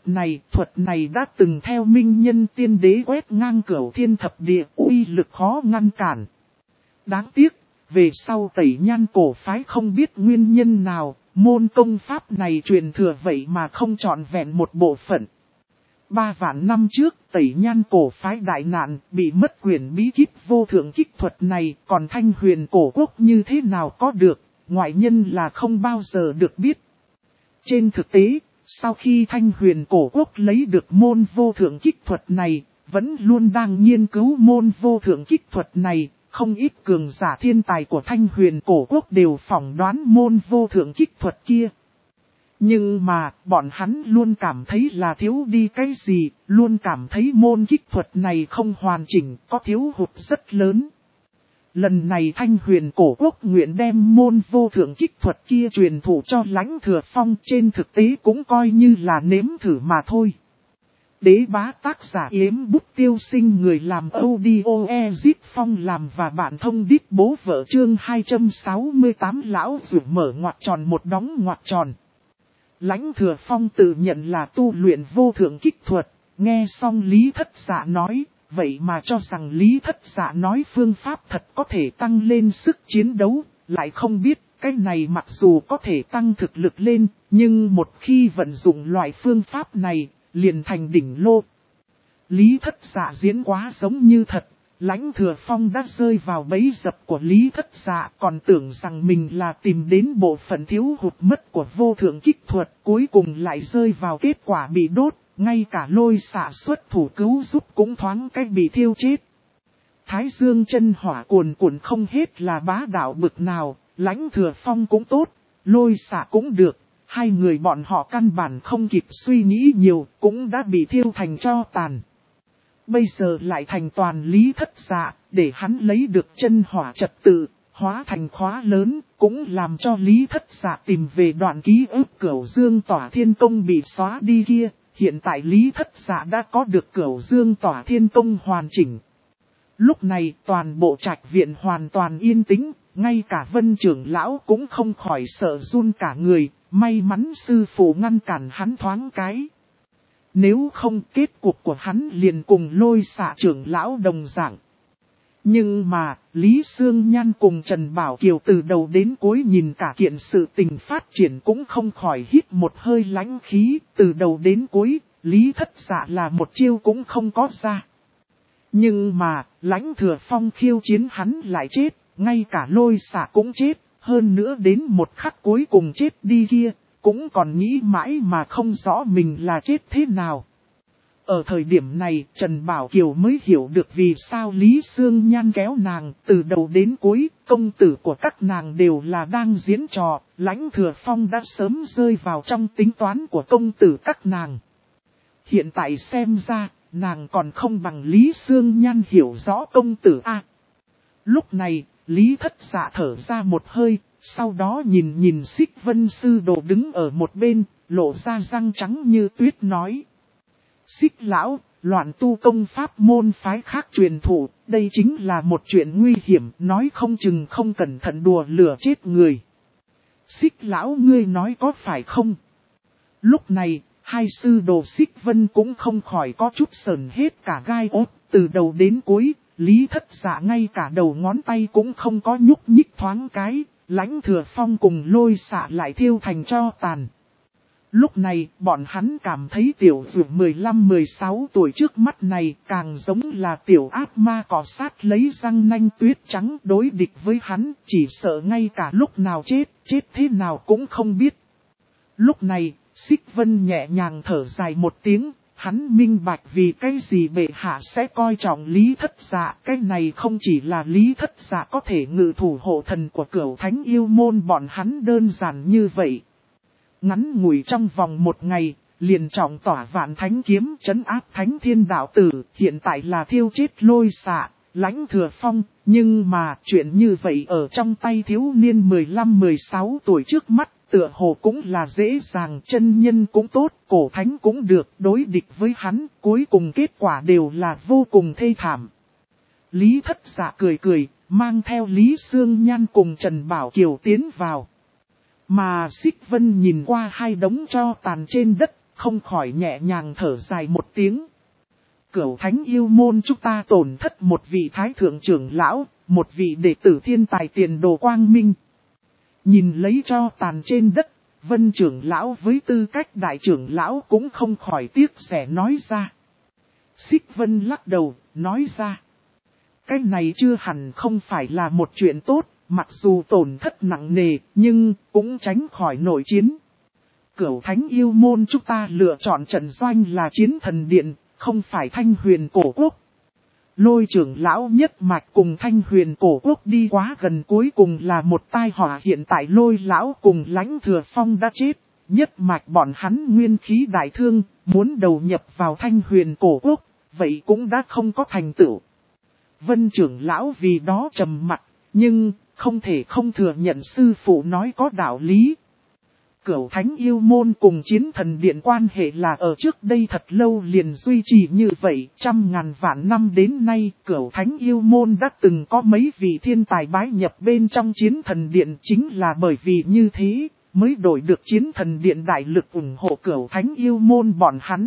này đã từng theo minh nhân tiên đế quét ngang Cửu Thiên Thập Địa, uy lực khó ngăn cản. Đáng tiếc, về sau Tẩy Nhan cổ phái không biết nguyên nhân nào, môn công pháp này truyền thừa vậy mà không trọn vẹn một bộ phận. 3 vạn năm trước, Tẩy Nhan cổ phái đại nạn, bị mất quyền bí kíp vô thượng kích thuật này, còn Thanh Huyền cổ quốc như thế nào có được, ngoại nhân là không bao giờ được biết. Trên thực tế, sau khi Thanh Huyền cổ quốc lấy được môn vô thượng kích thuật này, vẫn luôn đang nghiên cứu môn vô thượng kích thuật này, không ít cường giả thiên tài của Thanh Huyền cổ quốc đều phỏng đoán môn vô thượng kích thuật kia. Nhưng mà, bọn hắn luôn cảm thấy là thiếu đi cái gì, luôn cảm thấy môn kích thuật này không hoàn chỉnh, có thiếu hụt rất lớn. Lần này Thanh Huyền cổ quốc nguyện đem môn vô thượng kích thuật kia truyền thụ cho Lãnh Thừa Phong, trên thực tế cũng coi như là nếm thử mà thôi. Đế bá tác giả Yếm Bút Tiêu Sinh, người làm audio Ezip Phong làm và bạn thông đít bố vợ. Chương 268 lão rủ mở ngoặc tròn một đóng ngoặc tròn. Lãnh Thừa Phong tự nhận là tu luyện vô thượng kích thuật, nghe xong Lý Thất Dạ nói, vậy mà cho rằng Lý Thất Dạ nói phương pháp thật có thể tăng lên sức chiến đấu, lại không biết cái này mặc dù có thể tăng thực lực lên, nhưng một khi vận dụng loại phương pháp này, liền thành đỉnh lô. Lý Thất Dạ diễn quá giống như thật, Lãnh Thừa Phong đã rơi vào bẫy dập của Lý Thất Dạ, còn tưởng rằng mình là tìm đến bộ phận thiếu hụt mất của vô thượng kích thuật, cuối cùng lại rơi vào kết quả bị đốt, ngay cả Lôi Xạ xuất thủ cứu giúp cũng thoáng cách bị thiêu chết. Thái Dương chân hỏa cuồn cuộn không hết là bá đạo bực nào, Lãnh Thừa Phong cũng tốt, Lôi Xạ cũng được, hai người bọn họ căn bản không kịp suy nghĩ nhiều, cũng đã bị thiêu thành tro tàn. Bây giờ lại thành toàn Lý Thất Dạ, để hắn lấy được chân hỏa trật tự, hóa thành khóa lớn, cũng làm cho Lý Thất Dạ tìm về đoạn ký ức Cửu Dương Tỏa Thiên Công bị xóa đi kia. Hiện tại Lý Thất Dạ đã có được Cửu Dương Tỏa Thiên Công hoàn chỉnh. Lúc này toàn bộ trạch viện hoàn toàn yên tĩnh, ngay cả Vân trưởng lão cũng không khỏi sợ run cả người, may mắn sư phụ ngăn cản hắn thoáng cái. Nếu không kết cục của hắn liền cùng Lôi Xạ trưởng lão đồng dạng. Nhưng mà, Lý Sương Nhan cùng Trần Bảo Kiều từ đầu đến cuối nhìn cả kiện sự tình phát triển cũng không khỏi hít một hơi lãnh khí. Từ đầu đến cuối, Lý Thất Dạ là một chiêu cũng không có ra. Nhưng mà, Lãnh Thừa Phong khiêu chiến hắn lại chết, ngay cả Lôi Xạ cũng chết, hơn nữa đến một khắc cuối cùng chết đi kia. Cũng còn nghĩ mãi mà không rõ mình là chết thế nào. Ở thời điểm này, Trần Bảo Kiều mới hiểu được vì sao Lý Sương Nhan kéo nàng từ đầu đến cuối, công tử của các nàng đều là đang diễn trò, Lãnh Thừa Phong đã sớm rơi vào trong tính toán của công tử các nàng. Hiện tại xem ra, nàng còn không bằng Lý Sương Nhan hiểu rõ công tử a. Lúc này, Lý Thất Dạ thở ra một hơi, sau đó nhìn Xích Vân Sư Đồ đứng ở một bên, lộ ra răng trắng như tuyết nói. Xích lão, loạn tu công pháp môn phái khác truyền thụ, đây chính là một chuyện nguy hiểm, nói không chừng không cẩn thận đùa lửa chết người. Xích lão ngươi nói có phải không? Lúc này, hai sư đồ Xích Vân cũng không khỏi có chút sờn hết cả gai ốt, từ đầu đến cuối, Lý Thất Dạ ngay cả đầu ngón tay cũng không có nhúc nhích thoáng cái, Lãnh Thừa Phong cùng Lôi Xạ lại thiêu thành tro tàn. Lúc này, bọn hắn cảm thấy tiểu dược 15-16 tuổi trước mắt này càng giống là tiểu ác ma cọ sát lấy răng nanh tuyết trắng đối địch với hắn, chỉ sợ ngay cả lúc nào chết thế nào cũng không biết. Lúc này, Xích Vân nhẹ nhàng thở dài một tiếng, hắn minh bạch vì cái gì bệ hạ sẽ coi trọng Lý Thất Dạ, cái này không chỉ là Lý Thất Dạ có thể ngự thủ hộ thần của Cửu Thánh Yêu Môn bọn hắn đơn giản như vậy. Ngắn ngủi trong vòng một ngày, liền trọng tỏa Vạn Thánh kiếm trấn áp Thánh Thiên Đạo Tử, hiện tại là thiêu chết Lôi Xạ, Lãnh Thừa Phong, nhưng mà chuyện như vậy ở trong tay thiếu niên 15-16 tuổi trước mắt, tựa hồ cũng là dễ dàng, chân nhân cũng tốt, cổ thánh cũng được, đối địch với hắn, cuối cùng kết quả đều là vô cùng thê thảm. Lý Thất Dạ cười, mang theo Lý Sương Nhan cùng Trần Bảo Kiều tiến vào. Mà Xích Vân nhìn qua hai đống tro tàn trên đất, không khỏi nhẹ nhàng thở dài một tiếng. Cửu Thánh Yêu Môn chúng ta tổn thất một vị thái thượng trưởng lão, một vị đệ tử thiên tài tiền đồ quang minh. Nhìn lấy tro tàn trên đất, Vân trưởng lão với tư cách đại trưởng lão cũng không khỏi tiếc rẻ nói ra. Xích Vân lắc đầu, nói ra. Cái này chưa hẳn không phải là một chuyện tốt. Mặc dù tổn thất nặng nề, nhưng cũng tránh khỏi nội chiến. Cửu Thánh Yêu Môn chúng ta lựa chọn trận doanh là Chiến Thần Điện, không phải Thanh Huyền Cổ Quốc. Lôi trưởng lão nhất mạch cùng Thanh Huyền Cổ Quốc đi quá gần, cuối cùng là một tai họa. Hiện tại Lôi lão cùng Lãnh Thừa Phong đã chết, nhất mạch bọn hắn nguyên khí đại thương, muốn đầu nhập vào Thanh Huyền Cổ Quốc, vậy cũng đã không có thành tựu. Vân trưởng lão vì đó trầm mặc, nhưng không thể không thừa nhận sư phụ nói có đạo lý. Cửu Thánh Yêu Môn cùng Chiến Thần Điện quan hệ là ở trước đây thật lâu liền duy trì như vậy, trăm ngàn vạn năm đến nay, Cửu Thánh Yêu Môn đã từng có mấy vị thiên tài bái nhập bên trong Chiến Thần Điện, chính là bởi vì như thế, mới đổi được Chiến Thần Điện đại lực ủng hộ Cửu Thánh Yêu Môn bọn hắn.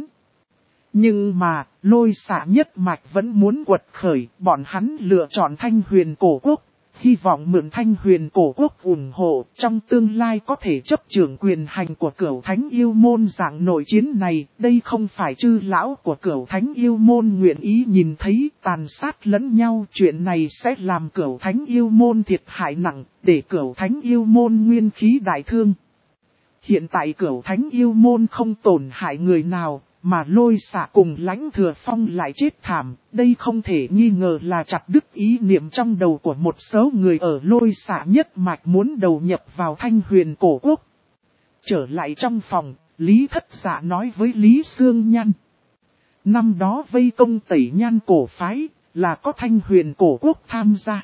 Nhưng mà, Lôi Xạ nhất mạch vẫn muốn quật khởi, bọn hắn lựa chọn Thanh Huyền Cổ Quốc. Hy vọng mượn Thanh Huyền Cổ Quốc ủng hộ, trong tương lai có thể chấp trưởng quyền hành của Cửu Thánh Yêu Môn dạng nội chiến này. Đây không phải chư lão của Cửu Thánh Yêu Môn nguyện ý nhìn thấy, tàn sát lẫn nhau. Chuyện này sẽ làm Cửu Thánh Yêu Môn thiệt hại nặng, để Cửu Thánh Yêu Môn nguyên khí đại thương. Hiện tại Cửu Thánh Yêu Môn không tổn hại người nào, mà Lôi Xạ cùng Lãnh Thừa Phong lại chết thảm, đây không thể nghi ngờ là chặt đứt ý niệm trong đầu của một số người ở Lôi Xạ nhất mạch muốn đầu nhập vào Thanh Huyền Cổ Quốc. Trở lại trong phòng, Lý Thất Dạ nói với Lý Sương Nhan. Năm đó vây công Tẩy Nhan cổ phái, là có Thanh Huyền Cổ Quốc tham gia.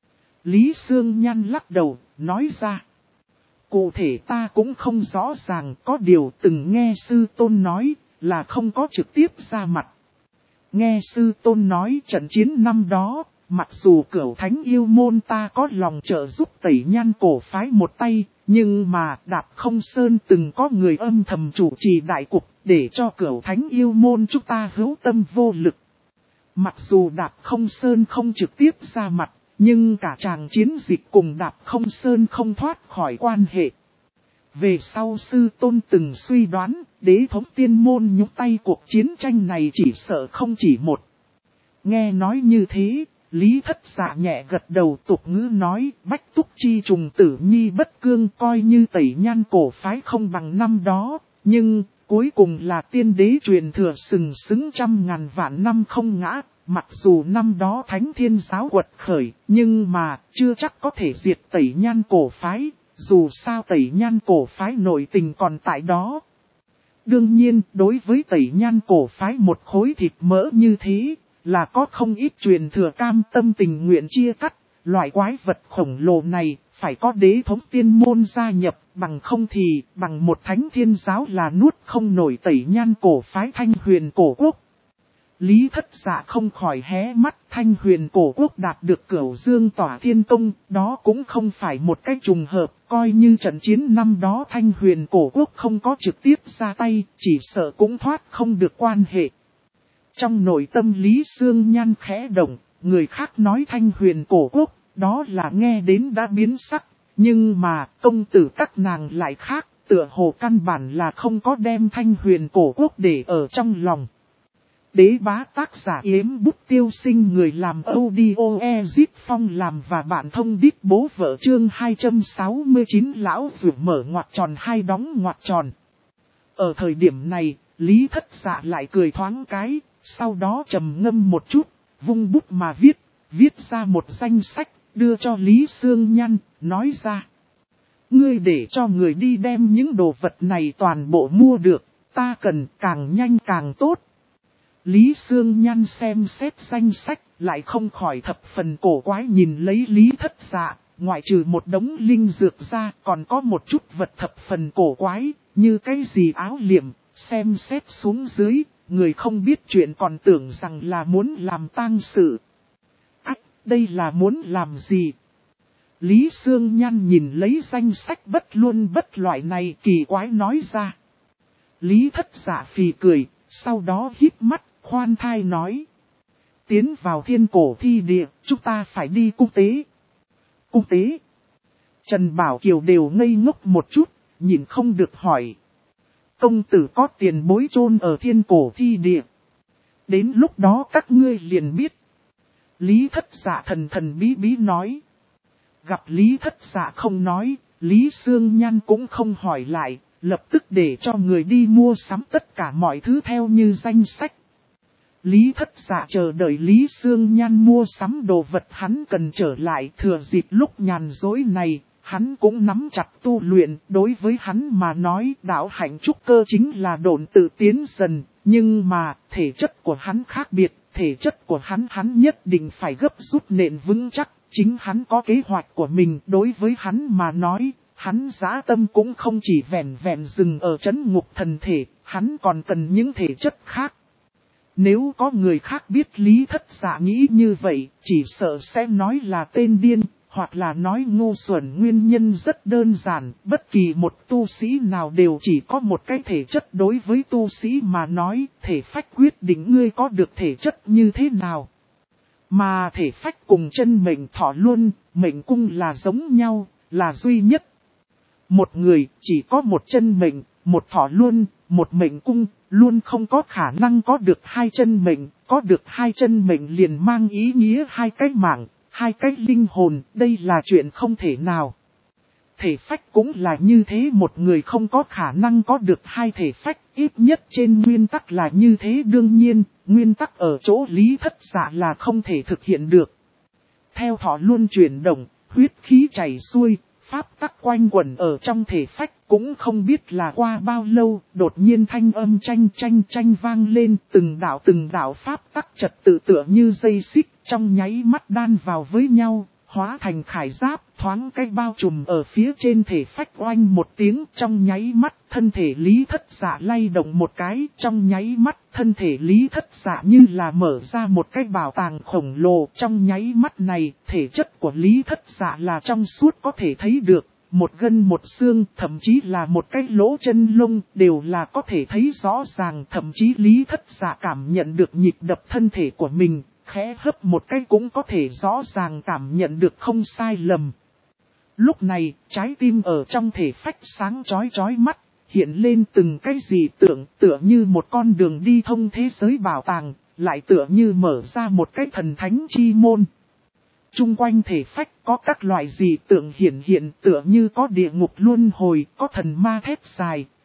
Lý Sương Nhan lắc đầu, nói ra. Cụ thể ta cũng không rõ ràng, có điều từng nghe sư tôn nói, là không có trực tiếp ra mặt. Nghe sư tôn nói trận chiến năm đó, mặc dù Cửu Thánh Yêu Môn ta có lòng trợ giúp Tẩy Nhan cổ phái một tay, nhưng mà Đạp Không Sơn từng có người âm thầm chủ trì đại cục, để cho Cửu Thánh Yêu Môn chúng ta hữu tâm vô lực. Mặc dù Đạp Không Sơn không trực tiếp ra mặt, nhưng cả tràng chiến dịch cùng Đạp Không Sơn không thoát khỏi quan hệ. Về sau sư tôn từng suy đoán, đế thống tiên môn nhúc tay cuộc chiến tranh này chỉ sợ không chỉ một. Nghe nói như thế, Lý Thất Dạ nhẹ gật đầu tục ngữ nói, bách túc chi trùng tử nhi bất cương, coi như Tẩy Nhan cổ phái không bằng năm đó, nhưng Cuối cùng là tiên đế truyền thừa sừng sững 100.000 vạn năm không ngã, mặc dù năm đó Thánh Thiên Giáo quật khởi, nhưng mà chưa chắc có thể diệt Tẩy Nhan cổ phái, dù sao Tẩy Nhan cổ phái nội tình còn tại đó. Đương nhiên, đối với Tẩy Nhan cổ phái một khối thịt mỡ như thế, là có không ít truyền thừa cam tâm tình nguyện chia cắt, loại quái vật khổng lồ này, phải có đế thống tiên môn gia nhập, bằng không thì, bằng một Thánh Thiên Giáo là nuốt không nổi Tẩy Nhan cổ phái Thanh Huyền cổ quốc. Lý Thất Dạ không khỏi hé mắt, Thanh Huyền cổ quốc đạt được Cửu Dương Tỏa Thiên Tông, đó cũng không phải một cái trùng hợp, coi như trận chiến năm đó Thanh Huyền cổ quốc không có trực tiếp ra tay, chỉ sợ cũng thoát không được quan hệ. Trong nội tâm Lý Sương Nhan khẽ động, người khác nói Thanh Huyền cổ quốc, đó là nghe đến đã biến sắc, nhưng mà công tử các nàng lại khác, tựa hồ căn bản là không có đem Thanh Huyền cổ quốc để ở trong lòng. Đế bá tác giả Yếm Bút Tiêu Sinh, người làm audio Ezit Phong làm và bạn thông đít bố vợ chương 269 lão rủ mở ngoặc tròn hai đóng ngoặc tròn. Ở thời điểm này, Lý Thất Dạ lại cười thoáng cái, sau đó trầm ngâm một chút, vung bút mà viết ra một danh sách, đưa cho Lý Sương Nhan, nói ra. Ngươi để cho người đi đem những đồ vật này toàn bộ mua được, ta cần càng nhanh càng tốt. Lý Sương Nhan xem xét danh sách, lại không khỏi thập phần cổ quái nhìn lấy Lý Thất Dạ, ngoại trừ một đống linh dược ra, còn có một chút vật thập phần cổ quái, như cái gì áo liệm, xem xét xuống dưới, người không biết chuyện còn tưởng rằng là muốn làm tang sự. Đây là muốn làm gì? Lý Sương Nhan nhìn lấy danh sách bất luân bất loại này kỳ quái nói ra. Lý Thất Dạ phì cười, sau đó híp mắt, khoan thai nói. Tiến vào thiên cổ thi địa, chúng ta phải đi cung tế. Cung tế? Trần Bảo Kiều đều ngây ngốc một chút, nhìn không được hỏi. Công tử có tiền bối chôn ở thiên cổ thi địa. Đến lúc đó các ngươi liền biết. Lý Thất Dạ thần bí bí nói. Gặp Lý Thất Dạ không nói, Lý Sương Nhan cũng không hỏi lại, lập tức để cho người đi mua sắm tất cả mọi thứ theo như danh sách. Lý Thất Dạ chờ đợi Lý Sương Nhan mua sắm đồ vật hắn cần trở lại, thừa dịp lúc nhàn dối này, hắn cũng nắm chặt tu luyện. Đối với hắn mà nói, đạo hạnh trúc cơ chính là độn tự tiến dần, nhưng mà thể chất của hắn khác biệt, thể chất của hắn nhất định phải gấp rút nền vững chắc, chính hắn có kế hoạch của mình. Đối với hắn mà nói, hắn dã tâm cũng không chỉ vẹn dừng ở trấn ngục thần thể, hắn còn cần những thể chất khác. Nếu có người khác biết Lý Thất Dạ nghĩ như vậy, chỉ sợ sẽ nói là tên điên, hoặc là nói ngu xuẩn. Nguyên nhân rất đơn giản, bất kỳ một tu sĩ nào đều chỉ có một cái thể chất. Đối với tu sĩ mà nói, thể phách quyết định ngươi có được thể chất như thế nào. Mà thể phách cùng chân mệnh thọ luân, mệnh cung là giống nhau, là duy nhất. Một người chỉ có một chân mệnh, một thọ luân, một mệnh cung, luôn không có khả năng có được hai chân mệnh. Có được hai chân mệnh liền mang ý nghĩa hai cái mạng, hai cái linh hồn, đây là chuyện không thể nào. Thể phách cũng là như thế, một người không có khả năng có được hai thể phách, ít nhất trên nguyên tắc là như thế. Đương nhiên, nguyên tắc ở chỗ Lý Thất Dạ là không thể thực hiện được. Theo thọ luân chuyển động, huyết khí chảy xuôi, pháp tắc quanh quẩn ở trong thể phách. Cũng không biết là qua bao lâu, đột nhiên thanh âm tranh vang lên, từng đạo pháp tắc trật tự tựa như dây xích, trong nháy mắt đan vào với nhau, hóa thành khải giáp, thoáng cái bao trùm ở phía trên thể phách. Oanh một tiếng, trong nháy mắt, thân thể Lý Thất Dạ lay động một cái, trong nháy mắt, thân thể Lý Thất Dạ như là mở ra một cái bảo tàng khổng lồ. Trong nháy mắt này, thể chất của Lý Thất Dạ là trong suốt có thể thấy được. Một gân một xương, thậm chí là một cái lỗ chân lông, đều là có thể thấy rõ ràng. Thậm chí Lý Thất Dạ cảm nhận được nhịp đập thân thể của mình, khẽ hấp một cái cũng có thể rõ ràng cảm nhận được không sai lầm. Lúc này, trái tim ở trong thể phách sáng chói mắt, hiện lên từng cái gì tựa như một con đường đi thông thế giới bảo tàng, lại tựa như mở ra một cái thần thánh chi môn. Trung quanh thể phách có các loại dị tượng hiện tựa như có địa ngục luân hồi, có thần ma thét dài,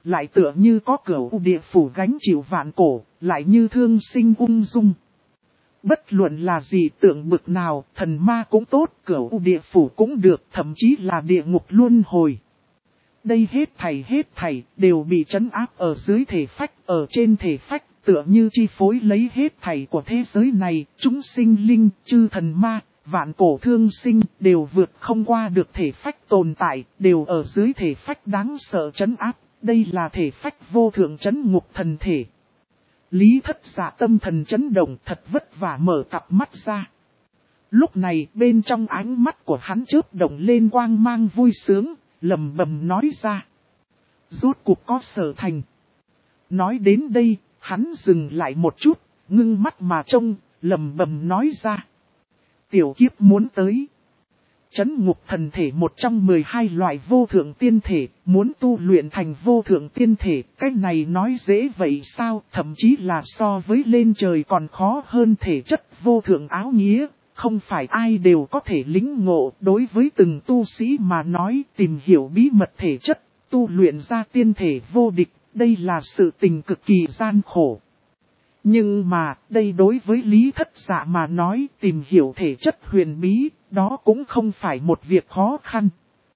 lại tựa như có cửu địa phủ gánh chịu vạn cổ, lại như thương sinh ung dung. Bất luận là gì tượng bực nào, thần ma cũng tốt, cửu địa phủ cũng được, thậm chí là địa ngục luân hồi. Đây hết thảy đều bị trấn áp ở dưới thể phách, ở trên thể phách, tựa như chi phối lấy hết thảy của thế giới này, chúng sinh linh, chư thần ma, vạn cổ thương sinh, đều vượt không qua được thể phách tồn tại, đều ở dưới thể phách đáng sợ trấn áp, đây là thể phách vô thượng trấn ngục thần thể. Lý Thất Dạ tâm thần chấn động, thật vất vả mở cặp mắt ra. Lúc này bên trong ánh mắt của hắn chớp động lên quang mang vui sướng, lẩm bẩm nói ra. Rốt cuộc có sở thành. Nói đến đây, hắn dừng lại một chút, ngưng mắt mà trông, lẩm bẩm nói ra. Tiểu kiếp muốn tới. Trấn ngục thần thể một trong 12 loại vô thượng tiên thể, muốn tu luyện thành vô thượng tiên thể, cái này nói dễ vậy sao, thậm chí là so với lên trời còn khó hơn thể chất vô thượng áo nghĩa, không phải ai đều có thể lĩnh ngộ, đối với từng tu sĩ mà nói tìm hiểu bí mật thể chất, tu luyện ra tiên thể vô địch, đây là sự tình cực kỳ gian khổ. Nhưng mà, đây đối với Lý Thất Dạ mà nói tìm hiểu thể chất huyền bí, đó cũng không phải một việc khó khăn.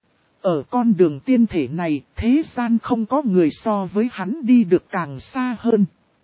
Ở con đường tiên thể này, thế gian không có người so với hắn đi được càng xa hơn.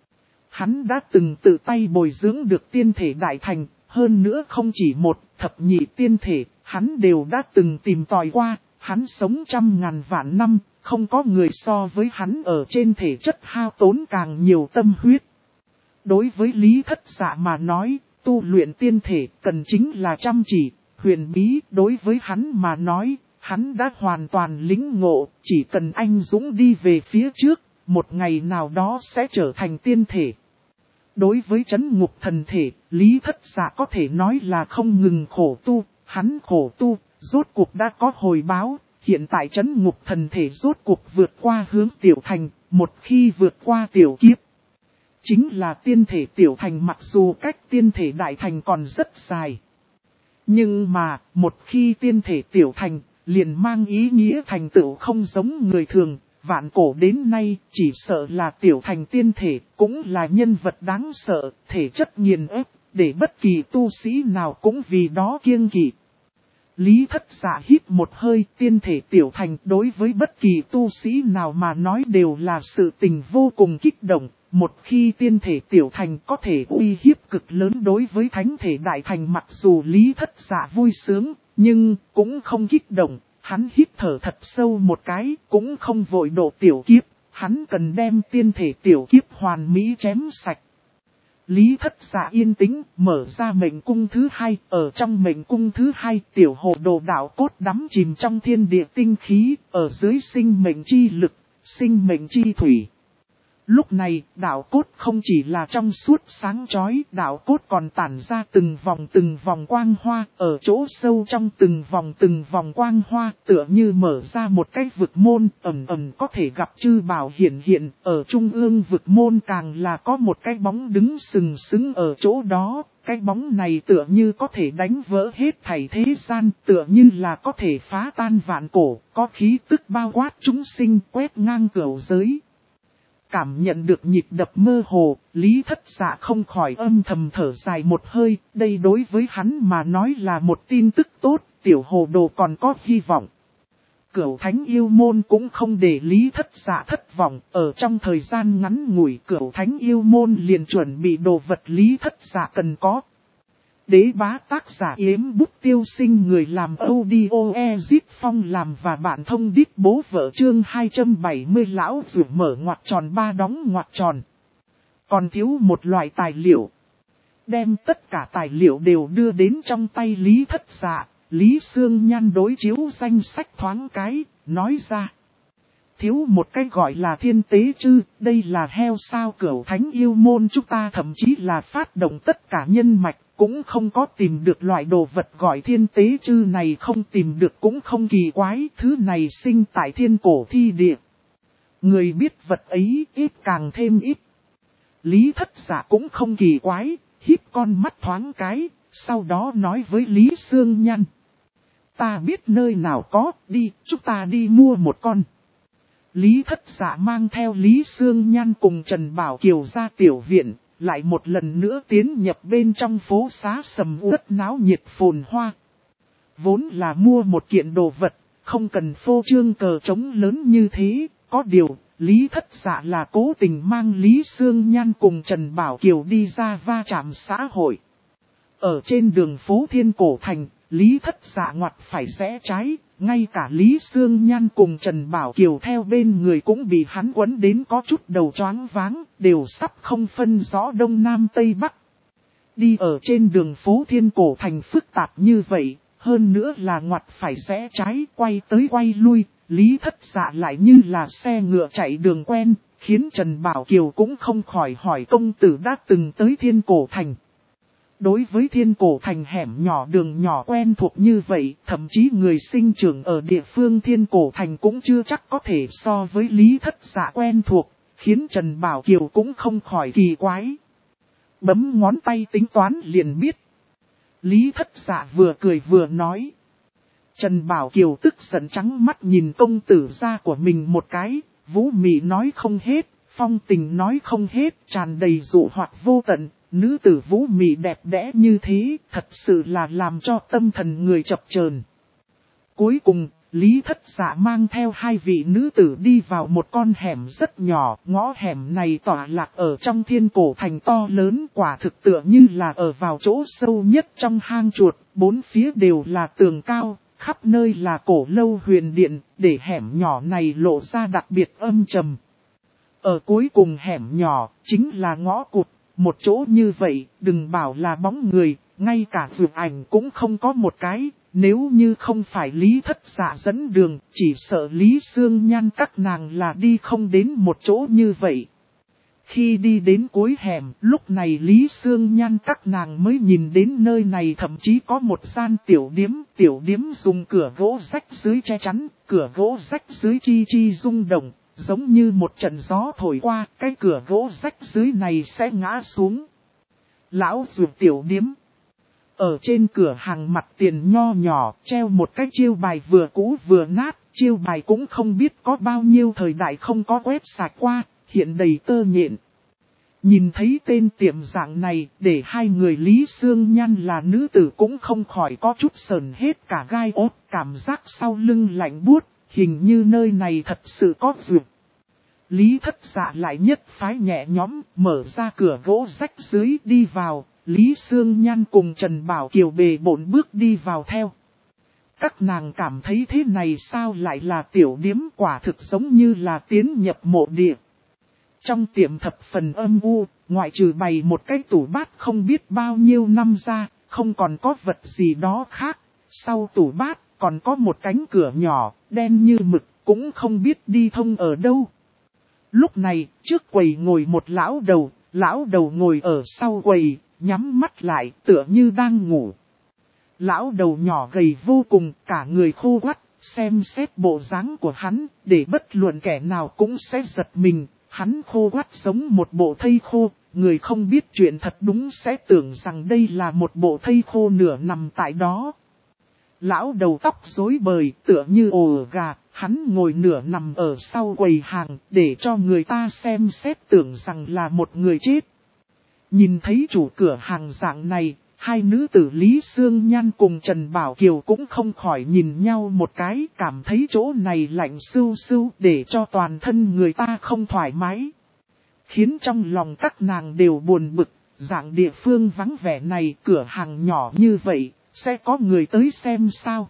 Hắn đã từng tự tay bồi dưỡng được tiên thể đại thành, hơn nữa không chỉ một, thập nhị tiên thể, hắn đều đã từng tìm tòi qua, hắn sống trăm ngàn vạn năm, không có người so với hắn ở trên thể chất hao tốn càng nhiều tâm huyết. Đối với Lý Thất Dạ mà nói, tu luyện tiên thể cần chính là chăm chỉ, huyền bí. Đối với hắn mà nói, hắn đã hoàn toàn lĩnh ngộ, chỉ cần anh dũng đi về phía trước, một ngày nào đó sẽ trở thành tiên thể. Đối với trấn ngục thần thể, Lý Thất Dạ có thể nói là không ngừng khổ tu, hắn khổ tu, rốt cuộc đã có hồi báo, hiện tại trấn ngục thần thể rốt cuộc vượt qua hướng tiểu thành, một khi vượt qua tiểu kiếp. Chính là tiên thể tiểu thành, mặc dù cách tiên thể đại thành còn rất dài. Nhưng mà, một khi tiên thể tiểu thành, liền mang ý nghĩa thành tựu không giống người thường. Vạn cổ đến nay, chỉ sợ là tiểu thành tiên thể, cũng là nhân vật đáng sợ, thể chất nghiền ép, để bất kỳ tu sĩ nào cũng vì đó kiêng kỵ. Lý Thất Dạ hít một hơi, tiên thể tiểu thành đối với bất kỳ tu sĩ nào mà nói đều là sự tình vô cùng kích động. Một khi tiên thể tiểu thành có thể uy hiếp cực lớn đối với thánh thể đại thành, mặc dù Lý Thất Dạ vui sướng, nhưng cũng không kích động. Hắn hít thở thật sâu một cái, cũng không vội độ tiểu kiếp, hắn cần đem tiên thể tiểu kiếp hoàn mỹ chém sạch. Lý Thất Dạ yên tĩnh, mở ra mệnh cung thứ hai, ở trong mệnh cung thứ hai, tiểu hồ đồ đạo cốt đắm chìm trong thiên địa tinh khí, ở dưới sinh mệnh chi lực, sinh mệnh chi thủy. Lúc này, đạo cốt không chỉ là trong suốt sáng chói, đạo cốt còn tản ra từng vòng quang hoa, ở chỗ sâu trong từng vòng quang hoa, tựa như mở ra một cái vực môn, ẩn có thể gặp chư bảo hiện, ở trung ương vực môn càng là có một cái bóng đứng sừng sững ở chỗ đó, cái bóng này tựa như có thể đánh vỡ hết thảy thế gian, tựa như là có thể phá tan vạn cổ, có khí tức bao quát chúng sinh quét ngang cửu giới. Cảm nhận được nhịp đập mơ hồ, Lý Thất Dạ không khỏi âm thầm thở dài một hơi, đây đối với hắn mà nói là một tin tức tốt, tiểu hồ đồ còn có hy vọng. Cửu Thánh Yêu Môn cũng không để Lý Thất Dạ thất vọng, ở trong thời gian ngắn ngủi Cửu Thánh Yêu Môn liền chuẩn bị đồ vật Lý Thất Dạ cần có. Đế bá tác giả Yếm Bút Tiêu Sinh, người làm audio Ezit Phong làm và bạn thông đít bố vợ chương 270 lão rượu mở ngoặc tròn ba đóng ngoặc tròn. Còn thiếu một loại tài liệu. Đem tất cả tài liệu đều đưa đến trong tay Lý Thất Dạ, Lý Sương Nhan đối chiếu danh sách thoáng cái, nói ra. Thiếu một cái gọi là thiên tế chư, đây là heo sao Cửu Thánh Yêu Môn chúng ta thậm chí là phát động tất cả nhân mạch. Cũng không có tìm được loại đồ vật gọi thiên tế chư này, không tìm được cũng không kỳ quái, thứ này sinh tại thiên cổ thi địa. Người biết vật ấy ít càng thêm ít. Lý Thất Dạ cũng không kỳ quái, híp con mắt thoáng cái, sau đó nói với Lý Sương Nhan. Ta biết nơi nào có, đi, chúng ta đi mua một con. Lý Thất Dạ mang theo Lý Sương Nhan cùng Trần Bảo Kiều ra tiểu viện, lại một lần nữa tiến nhập bên trong phố xá sầm uất náo nhiệt phồn hoa. Vốn là mua một kiện đồ vật, không cần phô trương cờ trống lớn như thế, có điều, Lý Thất Dạ là cố tình mang Lý Sương Nhan cùng Trần Bảo Kiều đi ra va chạm xã hội. Ở trên đường phố Thiên Cổ Thành, Lý Thất Dạ ngoặt phải rẽ trái, ngay cả Lý Sương Nhan cùng Trần Bảo Kiều theo bên người cũng bị hắn quấn đến có chút đầu choáng váng, đều sắp không phân rõ đông nam tây bắc. Đi ở trên đường phố Thiên Cổ Thành phức tạp như vậy, hơn nữa là ngoặt phải rẽ trái quay tới quay lui, Lý Thất Dạ lại như là xe ngựa chạy đường quen, khiến Trần Bảo Kiều cũng không khỏi hỏi công tử đã từng tới Thiên Cổ Thành. Đối với Thiên Cổ Thành hẻm nhỏ đường nhỏ quen thuộc như vậy, thậm chí người sinh trưởng ở địa phương Thiên Cổ Thành cũng chưa chắc có thể so với Lý Thất Dạ quen thuộc, khiến Trần Bảo Kiều cũng không khỏi kỳ quái. Bấm ngón tay tính toán liền biết. Lý Thất Dạ vừa cười vừa nói. Trần Bảo Kiều tức giận trắng mắt nhìn công tử gia của mình một cái, vũ mị nói không hết, phong tình nói không hết, tràn đầy dụ hoặc vô tận. Nữ tử vũ mị đẹp đẽ như thế, thật sự là làm cho tâm thần người chập chờn. Cuối cùng, Lý Thất Dạ mang theo hai vị nữ tử đi vào một con hẻm rất nhỏ, ngõ hẻm này tọa lạc ở trong Thiên Cổ Thành to lớn, quả thực tựa như là ở vào chỗ sâu nhất trong hang chuột, bốn phía đều là tường cao, khắp nơi là cổ lâu huyền điện, để hẻm nhỏ này lộ ra đặc biệt âm trầm. Ở cuối cùng hẻm nhỏ, chính là ngõ cụt. Một chỗ như vậy, đừng bảo là bóng người, ngay cả vượt ảnh cũng không có một cái, nếu như không phải Lý Thất Dạ dẫn đường, chỉ sợ Lý Sương Nhan các nàng là đi không đến một chỗ như vậy. Khi đi đến cuối hẻm, lúc này Lý Sương Nhan các nàng mới nhìn đến nơi này thậm chí có một gian tiểu điếm dùng cửa gỗ rách dưới che chắn, cửa gỗ rách dưới chi chi rung động. Giống như một trận gió thổi qua, cái cửa gỗ rách dưới này sẽ ngã xuống. Lão Dược tiểu điếm. Ở trên cửa hàng mặt tiền nho nhỏ, treo một cái chiêu bài vừa cũ vừa nát, chiêu bài cũng không biết có bao nhiêu thời đại không có quét sạch qua, hiện đầy tơ nhện. Nhìn thấy tên tiệm dạng này, để hai người Lý Sương Nhan là nữ tử cũng không khỏi có chút sờn hết cả gai ốt, cảm giác sau lưng lạnh buốt. Hình như nơi này thật sự có dược. Lý Thất Dạ lại nhất phái nhẹ nhõm, mở ra cửa gỗ rách dưới đi vào, Lý Sương Nhan cùng Trần Bảo Kiều bề bộn bước đi vào theo. Các nàng cảm thấy thế này sao lại là tiểu điếm, quả thực giống như là tiến nhập mộ địa. Trong tiệm thập phần âm u, ngoại trừ bày một cái tủ bát không biết bao nhiêu năm ra, không còn có vật gì đó khác. Sau tủ bát, còn có một cánh cửa nhỏ, đen như mực, cũng không biết đi thông ở đâu. Lúc này, trước quầy ngồi một lão đầu ngồi ở sau quầy, nhắm mắt lại, tựa như đang ngủ. Lão đầu nhỏ gầy vô cùng, cả người khô quắt, xem xét bộ dáng của hắn, để bất luận kẻ nào cũng sẽ giật mình. Hắn khô quắt giống một bộ thây khô, người không biết chuyện thật đúng sẽ tưởng rằng đây là một bộ thây khô nửa nằm tại đó. Lão đầu tóc rối bời, tựa như ổ gà, hắn ngồi nửa nằm ở sau quầy hàng, để cho người ta xem xét tưởng rằng là một người chết. Nhìn thấy chủ cửa hàng dạng này, hai nữ tử Lý Sương Nhan cùng Trần Bảo Kiều cũng không khỏi nhìn nhau một cái, cảm thấy chỗ này lạnh sưu sưu để cho toàn thân người ta không thoải mái. Khiến trong lòng các nàng đều buồn bực, dạng địa phương vắng vẻ này, cửa hàng nhỏ như vậy. Sẽ có người tới xem sao.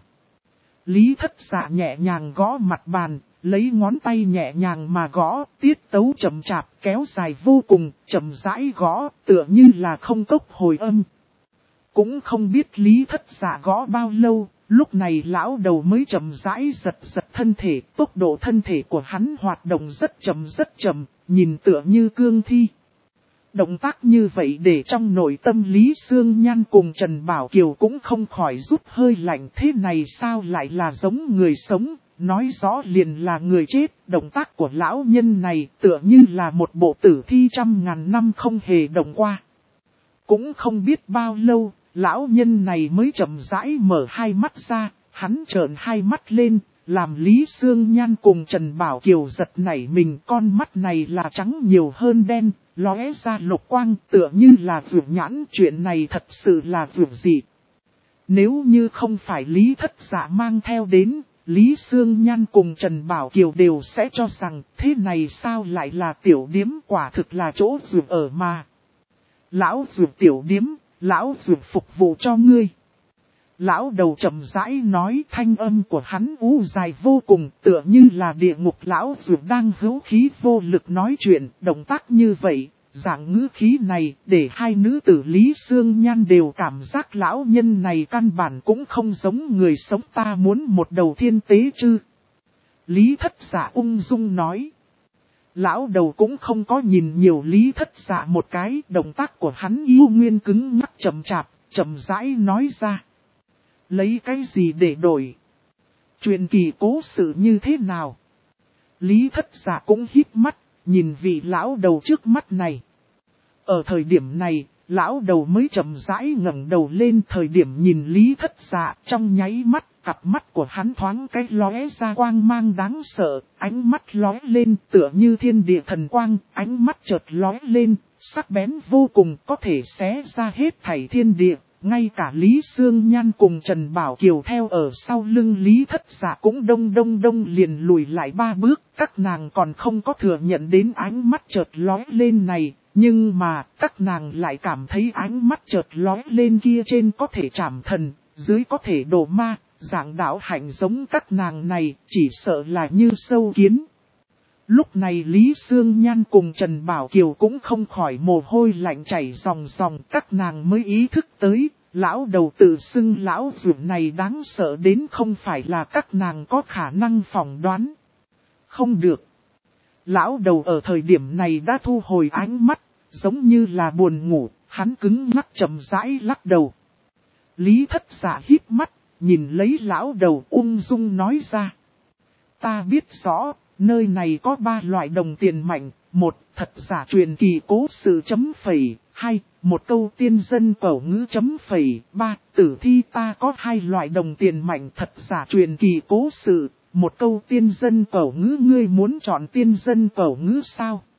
Lý Thất Dạ nhẹ nhàng gõ mặt bàn, lấy ngón tay nhẹ nhàng mà gõ, tiết tấu chậm chạp, kéo dài vô cùng, chậm rãi gõ, tựa như là không cốc hồi âm. Cũng không biết Lý Thất Dạ gõ bao lâu, lúc này lão đầu mới chậm rãi giật thân thể, tốc độ thân thể của hắn hoạt động rất chậm, nhìn tựa như cương thi. Động tác như vậy để trong nội tâm Lý Sương Nhan cùng Trần Bảo Kiều cũng không khỏi rút hơi lạnh, thế này sao lại là giống người sống, nói rõ liền là người chết. Động tác của lão nhân này tựa như là một bộ tử thi trăm ngàn năm không hề động qua. Cũng không biết bao lâu, lão nhân này mới chậm rãi mở hai mắt ra, hắn trợn hai mắt lên, làm Lý Sương Nhan cùng Trần Bảo Kiều giật nảy mình, con mắt này là trắng nhiều hơn đen, lóe ra lục quang tựa như là vượt nhãn, chuyện này thật sự là vượt dị. Nếu như không phải Lý Thất Dạ mang theo đến, Lý Sương Nhan cùng Trần Bảo Kiều đều sẽ cho rằng thế này sao lại là tiểu điếm, quả thực là chỗ vượt ở mà. Lão vượt tiểu điếm, lão vượt phục vụ cho ngươi. Lão đầu chậm rãi nói, thanh âm của hắn u dài vô cùng, tựa như là địa ngục. Lão vượt đang hữu khí vô lực nói chuyện, động tác như vậy, dạng ngữ khí này, để hai nữ tử Lý Sương Nhan đều cảm giác lão nhân này căn bản cũng không giống người sống. Ta muốn một đầu thiên tế chứ? Lý Thất Dạ ung dung nói. Lão đầu cũng không có nhìn nhiều Lý Thất Dạ một cái, động tác của hắn yêu nguyên cứng nhắc chậm chạp, chậm rãi nói ra. Lấy cái gì để đổi? Truyền kỳ cố sự như thế nào? Lý Thất Dạ cũng híp mắt, nhìn vị lão đầu trước mắt này. Ở thời điểm này, lão đầu mới chậm rãi ngẩng đầu lên. Thời điểm nhìn Lý Thất Dạ, trong nháy mắt, cặp mắt của hắn thoáng cái lóe ra quang mang đáng sợ, ánh mắt lóe lên tựa như thiên địa thần quang, ánh mắt chợt lóe lên, sắc bén vô cùng, có thể xé ra hết thảy thiên địa. Ngay cả Lý Sương Nhan cùng Trần Bảo Kiều theo ở sau lưng Lý Thất Dạ cũng đông liền lùi lại 3 bước. Các nàng còn không có thừa nhận đến ánh mắt chợt lóe lên này, nhưng mà các nàng lại cảm thấy ánh mắt chợt lóe lên kia trên có thể trảm thần, dưới có thể độ ma, dạng đạo hạnh giống các nàng này chỉ sợ là như sâu kiến. Lúc này Lý Sương Nhan cùng Trần Bảo Kiều cũng không khỏi mồ hôi lạnh chảy ròng ròng, các nàng mới ý thức tới, lão đầu tự xưng lão dưỡng này đáng sợ đến không phải là các nàng có khả năng phỏng đoán. Không được. Lão đầu ở thời điểm này đã thu hồi ánh mắt, giống như là buồn ngủ, hắn cứng ngắc chậm rãi lắc đầu. Lý Thất Dạ híp mắt, nhìn lấy lão đầu ung dung nói ra. Ta biết rõ. Nơi này có 3 loại đồng tiền mạnh, 1. Thật giả truyền kỳ cố sự chấm phẩy, 2. Một câu tiên dân cẩu ngữ chấm phẩy, 3. Tử thi ta có 2 loại đồng tiền mạnh thật giả truyền kỳ cố sự, một câu tiên dân cẩu ngữ, ngươi muốn chọn tiên dân cẩu ngữ sao?